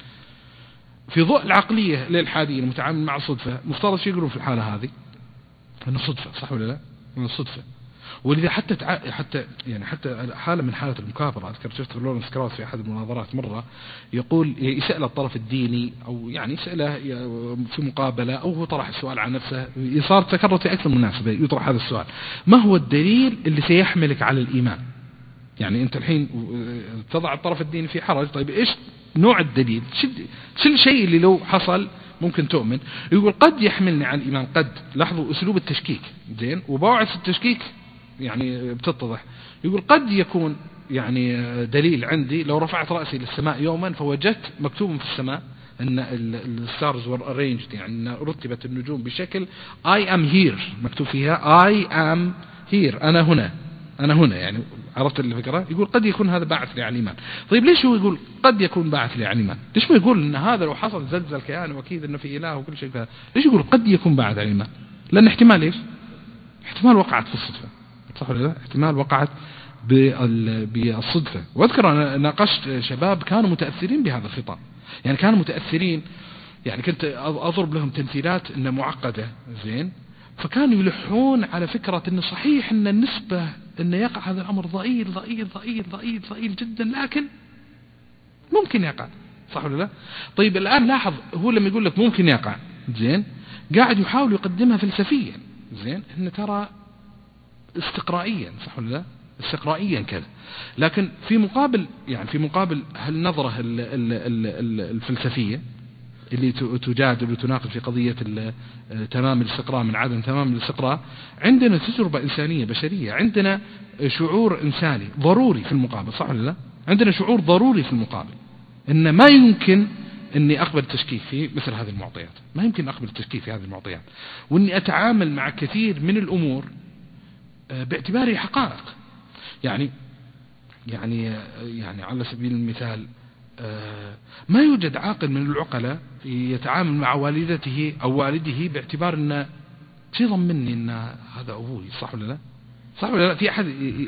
في ضوء العقلية الإلحادية المتعامل مع الصدفة. مفترض شو يقولون في الحالة هذه؟ أنه صدفة، صح ولا لا؟ أنه صدفة. ولذا حتى يعني حتى حالة من حالة المكابرة، أذكر شفت لورنس كراوس في أحد المناظرات مرة يقول يسأل الطرف الديني أو يعني يسأله في مقابلة، أو هو طرح السؤال عن نفسه، صار تكرر في أكثر من مناسبة يطرح هذا السؤال: ما هو الدليل اللي سيحملك على الإيمان؟ يعني أنت الحين تضع الطرف الديني في حرج، طيب إيش نوع الدليل؟ شو الشيء اللي لو حصل ممكن تؤمن؟ يقول قد يحملني على الإيمان، قد، لاحظوا أسلوب التشكيك، زين، وبوعث التشكيك يعني بتتضح. يقول قد يكون يعني دليل عندي لو رفعت رأسي للسماء يوما فوجدت مكتوب في السماء أن الستارز were arranged، يعني أن رتبت النجوم بشكل I am here، مكتوب فيها I am here، أنا هنا يعني، عرفت الفكرة؟ يقول قد يكون هذا باعث لي على الإيمان. طيب ليش هو يقول قد يكون باعث لي على الإيمان؟ ليش ما يقول أن هذا لو حصل زلزل كيان وأكيد أنه في إله وكل شيء كذا؟ ليش يقول قد يكون باعث على الإيمان؟ لأن احتمال إيش؟ احتمال وقعت في الصدفة، صح ولا لا؟ احتمال وقعت بالصدفة. واذكر أنا ناقشت شباب كانوا متأثرين بهذا الخطاب، يعني كانوا متأثرين، يعني كنت أضرب لهم تمثيلات إنها معقدة، زين، فكانوا يلحون على فكرة إنه صحيح إن النسبة إنه يقع هذا الأمر ضئيل ضئيل ضئيل ضئيل ضئيل جدا، لكن ممكن يقع، صح ولا لا؟ طيب الآن لاحظ، هو لما يقول لك ممكن يقع، زين، قاعد يحاول يقدمها فلسفيا، زين، إن ترى استقرائيا، صح ولا لا؟ استقرائيا كذا، لكن في مقابل هالنظرة الفلسفية اللي تجادل وتناقش في قضية تمام الاستقراء من عدم تمام الاستقراء، عندنا تجربة إنسانية بشرية، عندنا شعور إنساني ضروري في المقابل، صح ولا لا؟ عندنا شعور ضروري في المقابل إن ما يمكن إني أقبل التشكيك في مثل هذه المعطيات، ما يمكن أقبل التشكيك في هذه المعطيات، وإني أتعامل مع كثير من الأمور باعتباره حقائق. يعني على سبيل المثال ما يوجد عاقل من العقلاء يتعامل مع والدته أو والده باعتبار أنه شيء ضمني أن هذا أبوي، صح ولا لا؟ صح ولا لا؟ في أحد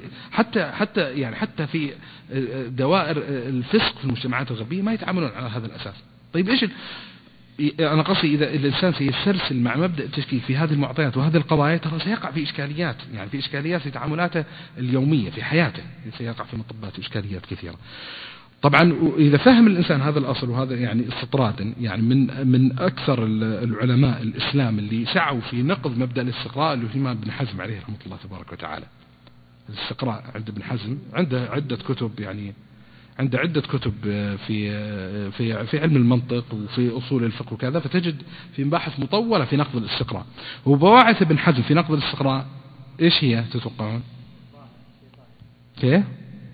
حتى في دوائر الفسق في المجتمعات الغربية ما يتعاملون على هذا الأساس. طيب إيش أنا قصدي؟ إذا الإنسان سيسترسل مع مبدأ التشكيك في هذه المعطيات وهذه القضايا، ترى سيقع في إشكاليات، يعني في إشكاليات في تعاملاته اليومية في حياته، سيقع في مطبات وإشكاليات كثيرة. طبعا إذا فهم الإنسان هذا الأصل، وهذا يعني استطرادا، يعني من أكثر العلماء الإسلام اللي سعوا في نقض مبدأ الاستقراء اللي هو الإمام ابن حزم عليه رحمة الله تبارك وتعالى. الاستقراء عند ابن حزم عنده عدة كتب، يعني عنده عدة كتب في علم المنطق وفي أصول الفقه وكذا، فتجد في مباحث مطولة في نقض الاستقراء. وبواعث ابن حزم في نقض الاستقراء إيش هي تتوقعون؟ كيف؟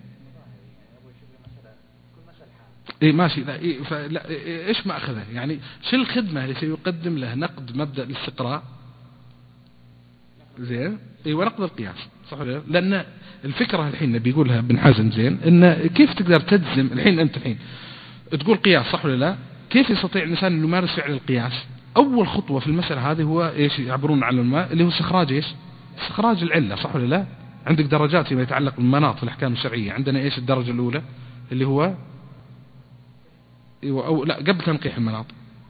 إيه ماشي. لا إيه فلا إيه إيش ما أخذه؟ يعني شو الخدمة اللي سيقدم له نقد مبدأ الاستقراء؟ زين. إيه ونقد القياس، صح ولا لا؟ لأن الفكرة الحين بيقولها ابن حزم زين، إن كيف تقدر تجزم الحين أنت الحين تقول قياس، صح ولا لا؟ كيف يستطيع الإنسان أن يمارس فعل القياس؟ أول خطوة في المسألة هذه هو إيش يعبرون على الماء اللي هو استخراج إيش؟ استخراج العلة، صح ولا لا؟ عندك درجات فيما يتعلق بالمناط في الأحكام الشرعية. عندنا إيش الدرجة الأولى اللي هو أو لا قبل تنقيح المناط،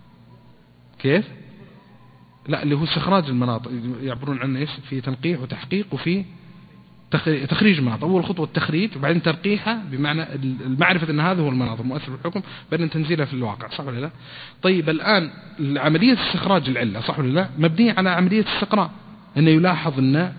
كيف؟ لا اللي هو استخراج المناط، يعبرون عنه إيش؟ في تنقيح وتحقيق وفي تخريج المناط. أول خطوة التخريج، وبعدين ترقيحها بمعنى المعرفة أن هذا هو المناط المؤثر بالحكم، بعدين تنزيلها في الواقع، صح ولا لا؟ طيب الآن عملية استخراج العلة، صح ولا لا؟ مبنية على عملية استقراء، أنه يلاحظ أن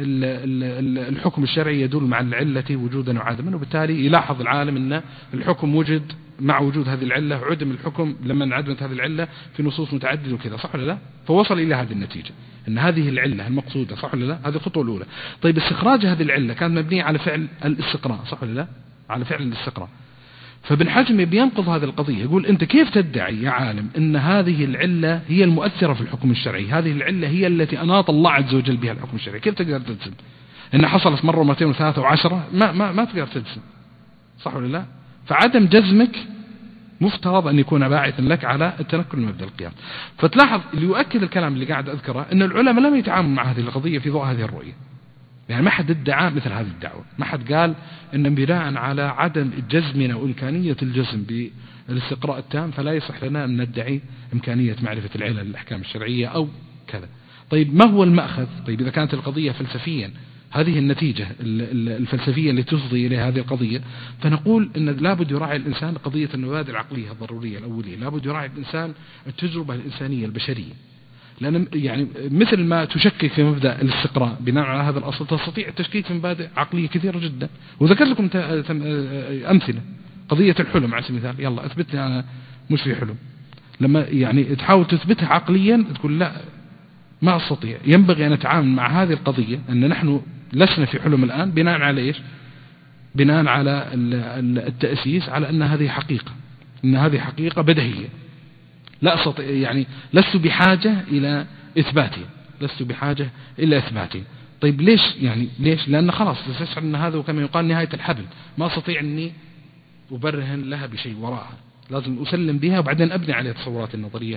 الحكم الشرعي يدل مع العلة وجودا وعدما، وبالتالي يلاحظ العالم أن الحكم وجد مع وجود هذه العلة، عدم الحكم لما انعدمت هذه العلة في نصوص متعددة وكذا، صح ولا لا؟ فوصل إلى هذه النتيجة أن هذه العلة المقصودة، صح ولا لا؟ هذه الخطوة الأولى. طيب استخراج هذه العلة كانت مبنية على فعل الاستقراء، صح ولا لا؟ على فعل الاستقراء. فابن حزم بينقض هذه القضية، يقول أنت كيف تدعي يا عالم أن هذه العلة هي المؤثرة في الحكم الشرعي، هذه العلة هي التي أناط الله عز وجل بها الحكم الشرعي، كيف تقدر تجزم إن حصلت مرة ومرتين وثلاثة وعشرة؟ ما تقدر تجزم، صح ولا لا؟ فعدم جزمك مفترض أن يكون باعثا لك على التنكر من مبدأ القياس. فتلاحظ اللي يؤكد الكلام اللي قاعد أذكره أن العلماء لم يتعاملوا مع هذه القضية في ضوء هذه الرؤية. يعني ما حد ادعى مثل هذه الدعوة، ما حد قال أن بناء على عدم جزمنا وإمكانية الجزم بالاستقراء التام فلا يصح لنا أن ندعي إمكانية معرفة العلل للأحكام الشرعية أو كذا. طيب ما هو المأخذ؟ طيب إذا كانت القضية فلسفيا، هذه النتيجة الفلسفية اللي تفضي إليها هذه القضية، فنقول أن لابد يراعي الإنسان قضية المبادئ العقلية الضرورية الأولية، لابد يراعي الإنسان التجربة الإنسانية البشرية. لأن يعني مثل ما تشكك في مبدأ الاستقراء بناء على هذا الأصل، تستطيع التشكيك في مبادئ عقلية كثيرة جدا. وذكر لكم أمثلة، قضية الحلم على سبيل المثال، يلا أثبت لي أنا مش في حلم. لما يعني تحاول تثبتها عقليا تقول لا ما أستطيع. ينبغي أن نتعامل مع هذه القضية أن نحن لسنا في حلم الآن بناء على إيش؟ بناء على التأسيس على أن هذه حقيقة، أن هذه حقيقة بديهية، لا أستطيع يعني لست بحاجة إلى إثباتي، لست بحاجة إلى إثباتي. طيب ليش؟ يعني ليش؟ لأن خلاص تستشعر أن هذا كما يقال نهاية الحبل، ما أستطيع أني أبرهن لها بشيء وراءها، لازم أسلم بها وبعدين أبني عليها تصورات النظرية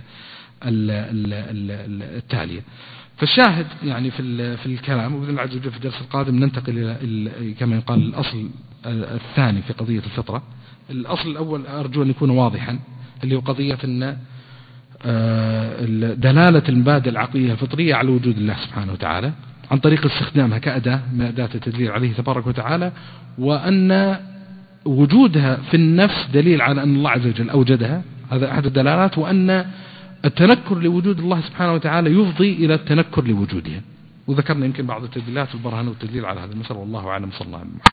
التالية. فالشاهد يعني في الكلام، وبإذن الله عز وجل في الدرس القادم ننتقل إلى كما يقال الأصل الثاني في قضية الفطرة. الأصل الأول أرجو أن يكون واضحا، اللي هو قضية أن دلالة المبادئ العقلية الفطرية على وجود الله سبحانه وتعالى عن طريق استخدامها كأداة من أداة التدليل عليه تبارك وتعالى، وأن وجودها في النفس دليل على أن الله عز وجل أوجدها، هذا أحد الدلالات، وأن التنكر لوجود الله سبحانه وتعالى يفضي إلى التنكر لوجودها. وذكرنا يمكن بعض التدليلات والبرهان والتدليل على هذا المسألة، والله أعلم. صلى الله عليه وسلم.